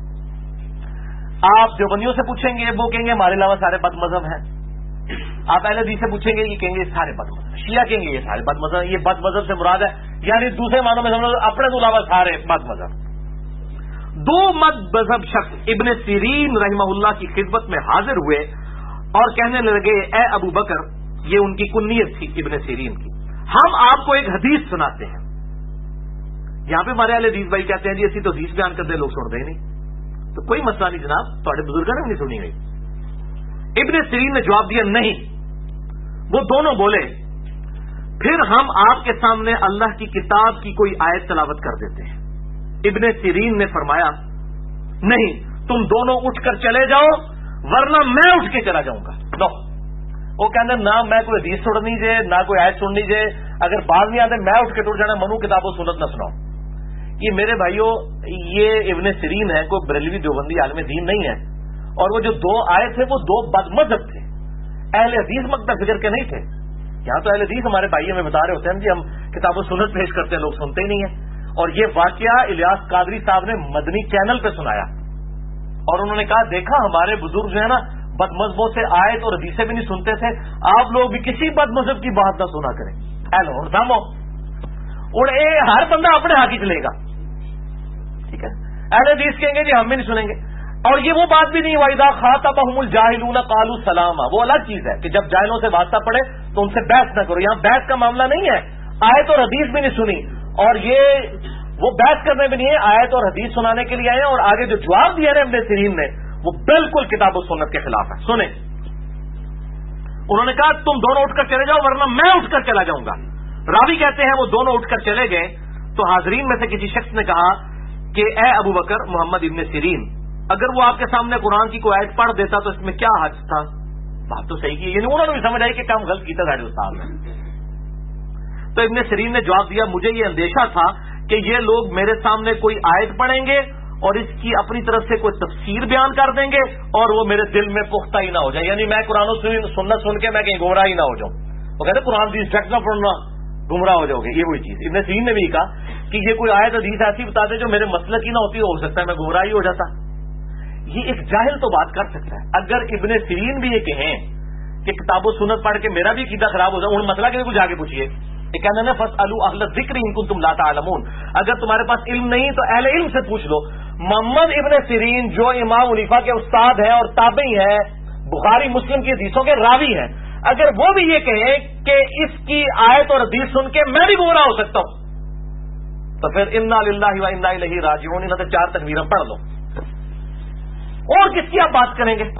آپ دیوبندیوں سے پوچھیں گے وہ کہیں گے ہمارے علاوہ سارے بد مذہب ہیں. آپ اہل حدیث سے پوچھیں گے یہ کہیں گے سارے بد مذہب. شیعہ کہیں گے یہ سارے بد مذہب. یہ بد مذہب سے مراد ہے یعنی دوسرے معنوں میں سمجھو اپنے کے علاوہ سارے بد مذہب. 2 بد مذہب شخص ابن سیرین رحمہ اللہ کی خدمت میں حاضر ہوئے اور کہنے لگے اے ابو بکر, یہ ان کی کنیت تھی ابن سیرین کی, ہم آپ کو ایک حدیث سناتے ہیں. یہاں پہ ہمارے اہل حدیث بھائی کہتے ہیں جی اسی تو حدیث بیان کرتے لوگ سنتے ہی نہیں. تو کوئی مسئلہ نہیں جناب, تھوڑے بزرگوں نے بھی نہیں سنی گئی. ابن سیرین نے جواب دیا نہیں. وہ دونوں بولے پھر ہم آپ کے سامنے اللہ کی کتاب کی کوئی آیت تلاوت کر دیتے ہیں. ابن سیرین نے فرمایا نہیں, تم دونوں اٹھ کر چلے جاؤ ورنہ میں اٹھ کے چلا جاؤں گا. نو, وہ کہتے نہ میں کوئی حدیث سننی جے نہ کوئی آیت سننی جے, اگر باز نہیں آتے میں اٹھ کے ٹوٹ جانا, منو کتاب و سنت نہ سناؤ. یہ میرے بھائیوں یہ ابن سیرین ہے, کوئی بریلوی دیوبندی عالم دین نہیں ہے, اور وہ جو 2 آئے تھے وہ 2 بد مذہب تھے, اہل حدیث مکتب فکر کے نہیں تھے. یہاں تو اہل حدیث ہمارے بھائی ہمیں بتا رہے ہوتے ہیں جی ہم کتاب و سنت پیش کرتے ہیں, لوگ سنتے ہی نہیں ہیں. اور یہ واقعہ الیاس قادری صاحب نے مدنی چینل پہ سنایا, اور انہوں نے کہا دیکھا ہمارے بزرگ جو ہے نا بد مذہبوں سے آیت اور حدیثیں بھی نہیں سنتے تھے. آپ لوگ بھی کسی بد مذہب کی بات نہ سنا کریں. ایلو دامو اور ہر بندہ اپنے ہاتھ ہی چلے گا. ٹھیک ہے, اہل حدیث کہیں گے جی ہم بھی نہیں سنیں گے. اور یہ وہ بات بھی نہیں وَإِذَا خَاطَبَهُمُ الْجَاهِلُونَ قَالُوا سَلَامًا, وہ الگ چیز ہے کہ جب جاہلوں سے واسطہ پڑے تو ان سے بحث نہ کرو. یہاں بحث کا معاملہ نہیں ہے, آیت اور حدیث بھی نہیں سنی, اور یہ وہ بحث کرنے بھی نہیں ہے, آیت اور حدیث سنانے کے لیے آئے ہیں. اور آگے جو جواب دیا ہے ابن سیرین نے وہ بالکل کتاب و سنت کے خلاف ہے. سنیں, انہوں نے کہا تم دونوں اٹھ کر چلے جاؤ ورنہ میں اٹھ کر چلا جاؤں گا. راوی کہتے ہیں وہ دونوں اٹھ کر چلے گئے تو حاضرین میں سے کسی شخص نے کہا کہ اے ابو بکر محمد ابن سیرین, اگر وہ آپ کے سامنے قرآن کی کوئی آیت پڑھ دیتا تو اس میں کیا حرج تھا. بات تو صحیح کی, یعنی انہوں نے بھی سمجھ آئی کہ کام غلط کیا تھا استاد نے. تو ابن سیرین نے جواب دیا مجھے یہ اندیشہ تھا کہ یہ لوگ میرے سامنے کوئی آیت پڑھیں گے اور اس کی اپنی طرف سے کوئی تفسیر بیان کر دیں گے اور وہ میرے دل میں پختہ ہی نہ ہو جائے, یعنی میں قرآن و سنت سن کے میں کہیں گمراہ ہی نہ ہو جاؤں. وہ کہتے قرآن کی ڈائریکٹ نہ پڑھنا گمراہ ہو جاؤ گے. یہ وہی چیز ابن سیرین نے بھی کہا کہ یہ کوئی آیت حدیث ایسی بتا دے جو میرے مسلک کی نہ ہوتی, ہو سکتا ہے میں گمراہ ہی ہو جاتا. یہ ایک جاہل تو بات کر سکتا ہے. اگر ابن سیرین بھی یہ کہیں کہ کتاب و سنت پڑھ کے میرا بھی عقیدہ خراب ہو جائے, ان مسئلہ کے کچھ آگے پوچھیے. یہ کہنا نا فاسألوا اہل الذکر ان کنتم لا تعلمون, اگر تمہارے پاس علم نہیں تو اہل علم سے پوچھ لو. محمد ابن سیرین جو امام حنیفہ کے استاد ہیں اور تابعی ہیں, بخاری مسلم کی حدیثوں کے راوی ہیں, اگر وہ بھی یہ کہیں کہ اس کی آیت اور حدیث سن کے میں بھی گمراہ ہو سکتا ہوں تو پھر انا للہ و انا الیہ راجعون, ان سے 4 تکبیریں پڑھ لو. اور کس کی آپ بات کریں گے؟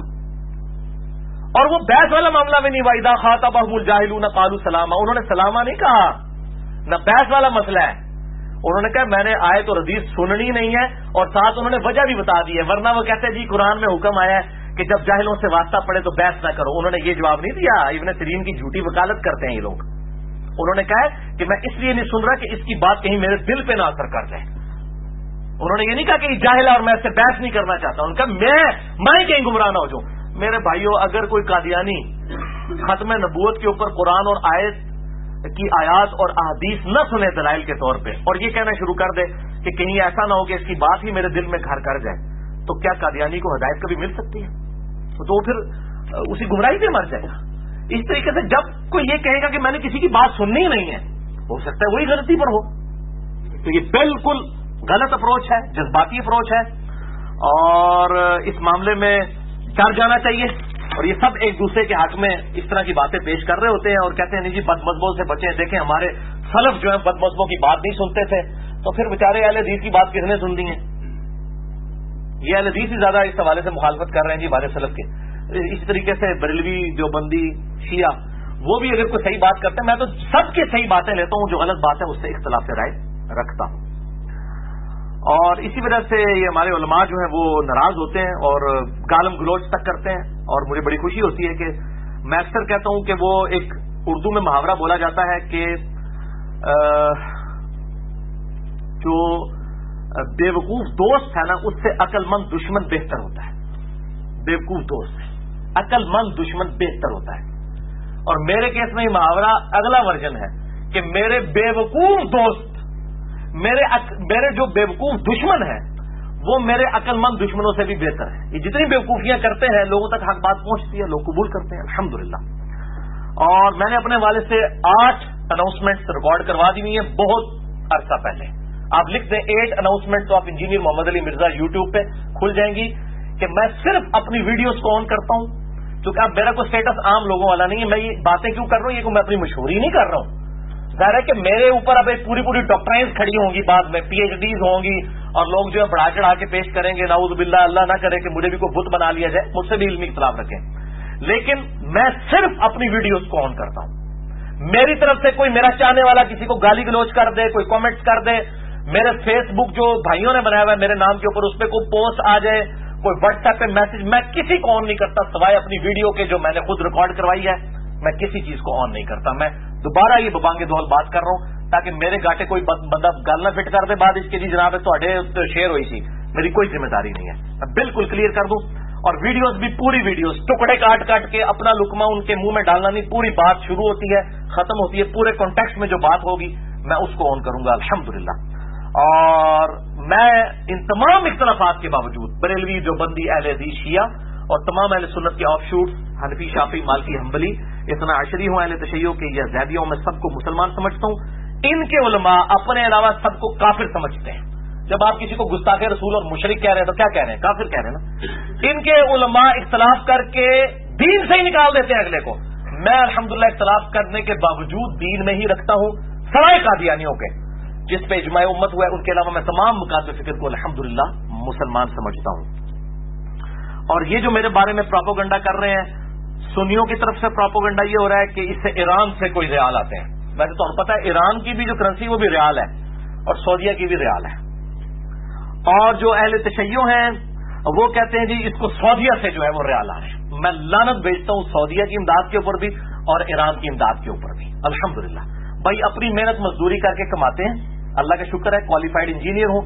اور وہ بحث والا معاملہ بھی نہیں. وَإِذَا خَاطَبَهُمُ الْجَاهِلُونَ قَالُوا سَلَامًا, انہوں نے سلامہ نہیں کہا, نہ بحث والا مسئلہ ہے. انہوں نے کہا میں نے آیت اور حدیث سننی نہیں ہے, اور ساتھ انہوں نے وجہ بھی بتا دی ہے, ورنہ وہ کہتے ہیں جی قرآن میں حکم آیا ہے کہ جب جاہلوں سے واسطہ پڑے تو بحث نہ کرو. انہوں نے یہ جواب نہیں دیا. ابن سیرین کی جھوٹی وکالت کرتے ہیں یہ لوگ. انہوں نے کہا کہ میں اس لیے نہیں سن رہا کہ اس کی بات کہیں میرے دل پہ نہ اثر کر جائے. انہوں نے یہ نہیں کہا کہ یہ جاہل ہے اور میں اس سے بحث نہیں کرنا چاہتا. ان کا میں ہی کہیں گمراہ نہ ہو جاؤں. میرے بھائیوں, اگر کوئی قادیانی ختم نبوت کے اوپر قرآن اور آیت کی آیات اور احادیث نہ سنے دلائل کے طور پہ, اور یہ کہنا شروع کر دے کہ کہیں ایسا نہ ہو کہ اس کی بات ہی میرے دل میں گھر کر جائے, تو کیا قادیانی کو ہدایت کبھی مل سکتی ہے؟ تو پھر اسی گمراہی سے مر جائے گا. اس طریقے سے جب کوئی یہ کہے گا کہ میں نے کسی کی بات سننی ہی نہیں ہے, ہو سکتا ہے وہی غلطی پر ہو. تو یہ بالکل غلط اپروچ ہے, جذباتی اپروچ ہے, اور اس معاملے میں ڈر جانا چاہیے. اور یہ سب ایک دوسرے کے حق میں اس طرح کی باتیں پیش کر رہے ہوتے ہیں اور کہتے ہیں نہیں جی بد مذہبوں سے بچیں. دیکھیں ہمارے سلف جو ہیں بد مذہبوں کی بات نہیں سنتے تھے, تو پھر بیچارے اہل حدیث کی بات کس نے سن دی ہے؟ یہ اہل حدیث ہی زیادہ اس حوالے سے مخالفت کر رہے ہیں جی ہمارے سلف کے. اسی طریقے سے بریلوی, دیوبندی, شیعہ, وہ بھی اگر کوئی صحیح بات کرتے ہیں, میں تو سب کی صحیح باتیں لیتا ہوں, جو غلط بات ہے اس سے اختلاف رائے رکھتا ہوں. اور اسی وجہ سے یہ ہمارے علماء جو ہیں وہ ناراض ہوتے ہیں اور گالم گلوچ تک کرتے ہیں, اور مجھے بڑی خوشی ہوتی ہے کہ میں اکثر کہتا ہوں کہ وہ ایک اردو میں محاورہ بولا جاتا ہے کہ جو بیوقوف دوست ہے نا اس سے عقل مند دشمن بہتر ہوتا ہے. بیوقوف دوست, عقل مند دشمن بہتر ہوتا ہے. اور میرے کیس میں یہ محاورہ اگلا ورژن ہے کہ میرے بیوقوف دوست, میرے جو بیوقوف دشمن ہیں وہ میرے عقل مند دشمنوں سے بھی بہتر ہے. یہ جتنی بیوقوفیاں کرتے ہیں لوگوں تک حق بات پہنچتی ہے, لوگ قبول کرتے ہیں الحمدللہ. اور میں نے اپنے والد سے 8 اناؤنسمنٹس ریکارڈ کروا دی ہوئی ہیں بہت عرصہ پہلے. آپ لکھ دیں 8 اناؤنسمنٹ, تو آپ انجینئر محمد علی مرزا یوٹیوب پہ کھل جائیں گی کہ میں صرف اپنی ویڈیوز کو آن کرتا ہوں, کیونکہ اب میرا کوئی اسٹیٹس عام لوگوں والا نہیں ہے. میں یہ باتیں کیوں کر رہا ہوں, یہ کہ میں اپنی مشہوری نہیں کر رہا ہوں. ظاہر ہے کہ میرے اوپر اب ایک پوری ڈاکٹرائنز کھڑی ہوں گی, بعد میں پی ایچ ڈیز ہوں گی, اور لوگ جو ہے بڑھا چڑھا کے پیش کریں گے. نعوذ باللہ, اللہ نہ کرے کہ مجھے بھی کوئی بت بنا لیا جائے, مجھ سے بھی علمی اختلاف رکھیں. لیکن میں صرف اپنی ویڈیوز کو آن کرتا ہوں. میری طرف سے کوئی میرا چاہنے والا کسی کو گالی گلوچ کر دے, کوئی کامنٹس کر دے, میرے فیس بک جو بھائیوں نے بنایا ہوا ہے میرے نام کے اوپر, اس پہ کوئی پوسٹ آ جائے, کوئی واٹس ایپ پہ میسج, میں کسی کو آن نہیں کرتا سوائے اپنی ویڈیو کے جو میں نے خود ریکارڈ کروائی ہے. میں کسی چیز کو آن نہیں کرتا. میں دوبارہ یہ ببانگ دول بات کر رہا ہوں تاکہ میرے گاٹے کوئی بندہ گل نہ فٹ کر دے بعد اس کے, جی جناب تو شیئر ہوئی سی, میری کوئی ذمہ داری نہیں ہے. میں بالکل کلیئر کر دوں. اور ویڈیوز بھی پوری ویڈیوز ٹکڑے کاٹ کے اپنا لقمہ ان کے منہ میں ڈالنا نہیں, پوری بات شروع ہوتی ہے ختم ہوتی ہے, پورے کانٹیکسٹ میں جو بات ہوگی میں اس کو آن کروں گا الحمدللہ. اور میں ان تمام اختلافات کے باوجود بریلوی, دیوبندی, اہل حدیث, شیعہ اور تمام اہل سنت کے آف شوٹس حنفی شافعی مالکی حنبلی اتنا عشری ہوں اہل تشیع کے یا زیدیوں میں سب کو مسلمان سمجھتا ہوں۔ ان کے علماء اپنے علاوہ سب کو کافر سمجھتے ہیں۔ جب آپ کسی کو گستاخ رسول اور مشرک کہہ رہے ہیں تو کیا کہہ رہے ہیں؟ کافر کہہ رہے ہیں نا۔ ان کے علماء اختلاف کر کے دین سے ہی نکال دیتے ہیں اگلے کو۔ میں الحمدللہ اختلاف کرنے کے باوجود دین میں ہی رکھتا ہوں، سوائے قادیانیوں کے جس پہ اجماع امت ہوا ہے، ان کے علاوہ میں تمام مکاتب فکر کو الحمدللہ مسلمان سمجھتا ہوں۔ اور یہ جو میرے بارے میں پروپیگنڈا کر رہے ہیں، سنیوں کی طرف سے پروپیگنڈا یہ ہو رہا ہے کہ اس سے ایران سے کوئی ریال آتے ہیں۔ ویسے تو پتا ہے ایران کی بھی جو کرنسی وہ بھی ریال ہے اور سعودیہ کی بھی ریال ہے۔ اور جو اہل تشیع ہیں وہ کہتے ہیں جی اس کو سعودیہ سے جو ہے وہ ریال آ رہے ہیں۔ میں لعنت بھیجتا ہوں سعودیہ کی امداد کے اوپر بھی اور ایران کی امداد کے اوپر بھی۔ الحمدللہ بھائی اپنی محنت مزدوری کر کے کماتے ہیں، اللہ کا شکر ہے کوالیفائڈ انجینئر ہوں۔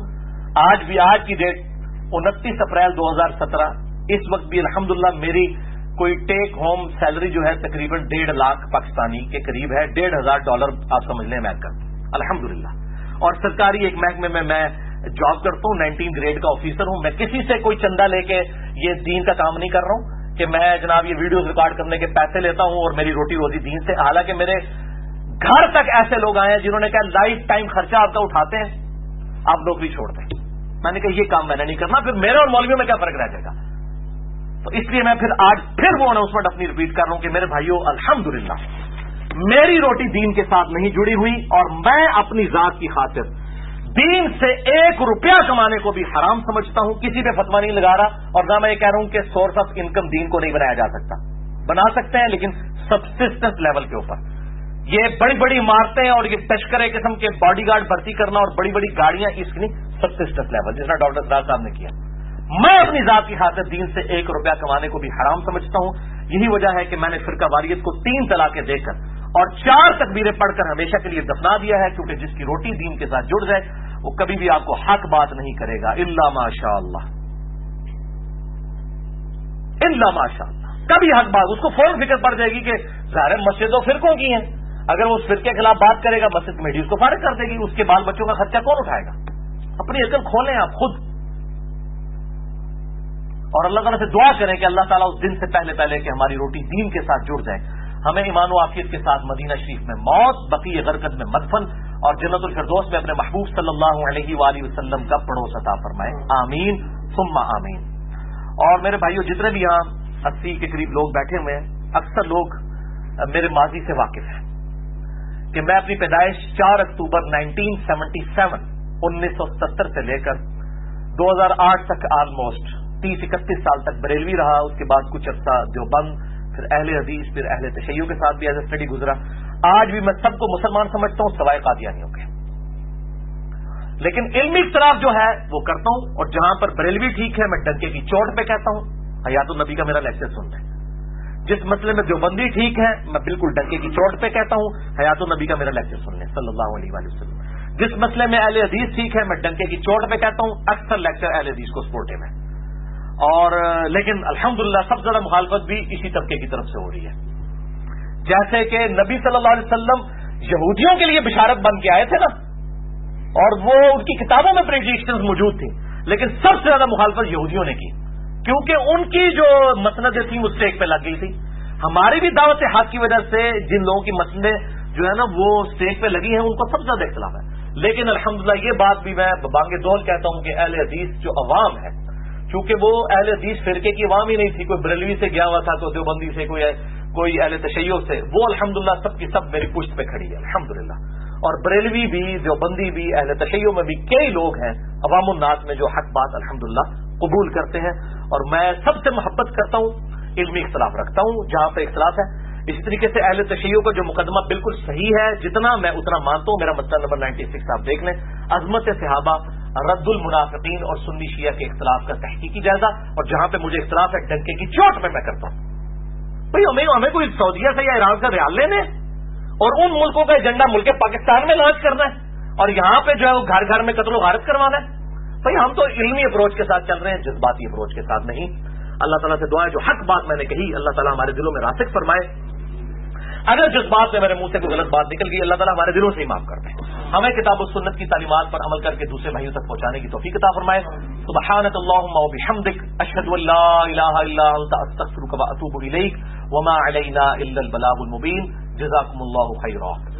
آج کی ڈیٹ 29 اپریل 2017 اس وقت بھی الحمدللہ میری کوئی ٹیک ہوم سیلری جو ہے تقریباً 1.5 لاکھ پاکستانی کے قریب ہے، $1,500 آپ سمجھ لیں میں کرتا الحمدللہ۔ اور سرکاری ایک محکمے میں میں جاب کرتا ہوں، 19 گریڈ کا آفیسر ہوں۔ میں کسی سے کوئی چندہ لے کے یہ دین کا کام نہیں کر رہا ہوں کہ میں جناب یہ ویڈیوز ریکارڈ کرنے کے پیسے لیتا ہوں اور میری روٹی روزی دین سے۔ حالانکہ میرے گھر تک ایسے لوگ آئے ہیں جنہوں نے کہا لائف ٹائم خرچہ آپ کا اٹھاتے ہیں، آپ نوکری چھوڑ دیں۔ میں نے کہا یہ کام میں نے نہیں کرنا، پھر میرے اور مولویوں میں کیا فرق رہ جائے گا؟ تو اس لیے میں آج پھر وہ اناؤنسمنٹ اپنی ریپیٹ کر رہا ہوں کہ میرے بھائیوں الحمدللہ میری روٹی دین کے ساتھ نہیں جڑی ہوئی اور میں اپنی ذات کی خاطر دین سے 1 روپیہ کمانے کو بھی حرام سمجھتا ہوں۔ کسی پہ فتویٰ نہیں لگا رہا اور نہ میں یہ کہہ رہا ہوں کہ سورس آف انکم دین کو نہیں بنایا جا سکتا، بنا سکتے ہیں لیکن سبسسٹنس لیول کے اوپر۔ یہ بڑی بڑی عمارتیں اور یہ تشکرے قسم کے باڈی گارڈ بھرتی کرنا اور بڑی بڑی گاڑیاں اس کی نہیں، سبسسٹنس لیول جس طرح ڈاکٹر سراج صاحب نے کیا۔ میں اپنی ذات کی خاطر دین سے 1 روپیہ کمانے کو بھی حرام سمجھتا ہوں۔ یہی وجہ ہے کہ میں نے فرقہ واریت کو 3 طلاقیں دے کر اور 4 تکبیریں پڑھ کر ہمیشہ کے لیے دفنا دیا ہے، کیونکہ جس کی روٹی دین کے ساتھ جڑ جائے وہ کبھی بھی آپ کو حق بات نہیں کرے گا الا ماشاء اللہ، الا ماشاء اللہ۔ کبھی حق بات اس کو فوراً فکر پڑ جائے گی کہ ظاہر مسجدوں فرقوں کی ہیں، اگر وہ اس فرقے کے خلاف بات کرے گا مسجد کمیٹی اس کو فارغ کر دے گی، اس کے بال بچوں کا خرچہ کون اٹھائے گا؟ اپنی عقل کھولیں آپ خود اور اللہ تعالیٰ سے دعا کریں کہ اللہ تعالیٰ اس دن سے پہلے کہ ہماری روٹی دین کے ساتھ جڑ جائے، ہمیں ایمان و عافیت کے ساتھ مدینہ شریف میں موت، بقیع غرقد میں مدفن اور جنت الفردوس میں اپنے محبوب صلی اللہ علیہ وآلہ وسلم کا پڑوس عطا فرمائے، آمین ثم آمین۔ اور میرے بھائیوں جتنے بھی یہاں 80 کے قریب لوگ بیٹھے ہوئے ہیں، اکثر لوگ میرے ماضی سے واقف ہیں کہ میں اپنی پیدائش 4 اکتوبر 1977 1970 سے لے کر 2008 تک آلموسٹ 30-31 سال تک بریلوی رہا، اس کے بعد کچھ عرصہ دیوبند، پھر اہل حدیث، پھر اہل تشیع کے ساتھ بھی ایز اے اسٹڈی گزرا۔ آج بھی میں سب کو مسلمان سمجھتا ہوں سوائے قادیانیوں کے، لیکن علمی اختلاف جو ہے وہ کرتا ہوں، اور جہاں پر بریلوی ٹھیک ہے میں ڈنکے کی چوٹ پہ کہتا ہوں حیات النبی کا میرا لیکچر سن لیں، جس مسئلے میں دیوبندی ٹھیک ہے میں بالکل ڈنکے کی چوٹ پہ کہتا ہوں حیات النبی کا میرا لیکچر سن لیں صلی اللہ علیہ وآلہ وسلم۔ جس مسئلے میں اہل حدیث ٹھیک ہے میں ڈنکے کی چوٹ پہ کہتا ہوں، اکثر لیکچر اہل حدیث کو سپورٹو ہے، اور لیکن الحمدللہ سب سے زیادہ مخالفت بھی اسی طبقے کی طرف سے ہو رہی ہے۔ جیسے کہ نبی صلی اللہ علیہ وسلم یہودیوں کے لیے بشارت بن کے آئے تھے نا، اور وہ ان کی کتابوں میں پریڈکشنز موجود تھیں، لیکن سب سے زیادہ مخالفت یہودیوں نے کی، کیونکہ ان کی جو مسندیں تھیں وہ اسٹیک پہ لگ گئی تھی۔ ہماری بھی دعوت حق کی وجہ سے جن لوگوں کی مسندیں جو ہے نا وہ اسٹیک پہ لگی ہیں ان کو سب سے زیادہ اختلاف ہے، لیکن الحمدللہ یہ بات بھی میں بانگ دول کہتا ہوں کہ اہل حدیث جو عوام ہے، چونکہ وہ اہل حدیث فرقے کی عوام ہی نہیں تھی، کوئی بریلوی سے گیا ہوا تھا، کوئی دیوبندی سے، کوئی اہل تشیع سے، وہ الحمدللہ سب کی سب میری پشت پہ کھڑی ہے الحمدللہ۔ اور بریلوی بھی، دیوبندی بھی، اہل تشیع میں بھی کئی لوگ ہیں عوام الناس میں جو حق بات الحمدللہ قبول کرتے ہیں، اور میں سب سے محبت کرتا ہوں، علمی اختلاف رکھتا ہوں جہاں پہ اختلاف ہے۔ اس طریقے سے اہل تشیع کا جو مقدمہ بالکل صحیح ہے، جتنا میں اتنا مانتا ہوں، میرا مسئلہ نمبر 96 آپ دیکھ لیں، عظمت صحابہ، رد المنافقین اور سنی شیعہ کے اختلاف کا تحقیقی جائزہ، اور جہاں پہ مجھے اختلاف ہے ڈنکے کی چوٹ میں کرتا ہوں۔ بھائی ہمیں کوئی سعودیہ سے یا ایران سے ریال لینے اور ان ملکوں کا ایجنڈا ملک پاکستان میں لانچ کرنا ہے، اور یہاں پہ جو ہے وہ گھر گھر میں قتل و غارت کروانا ہے۔ بھائی ہم تو علمی اپروچ کے ساتھ چل رہے ہیں، جذباتی اپروچ کے ساتھ نہیں۔ اللہ تعالیٰ سے دعا ہے جو حق بات میں نے کہی اللہ تعالیٰ ہمارے دلوں میں راسخ فرمائے، اگر جذبات میں میرے منہ سے کوئی غلط بات نکل گئی اللہ تعالیٰ ہمارے دلوں سے ہی معاف کر دیں۔ ہمیں کتاب و سنت کی تعلیمات پر عمل کر کے دوسرے بھائیوں تک پہنچانے کی توفیق عطا فرمائے. سبحانک اللہم و بحمدک، اشہد ان لا الہ الا انت، استغفرک و اتوب الیک، وما علینا الا البلاغ المبین. جزاکم اللہ خیرا.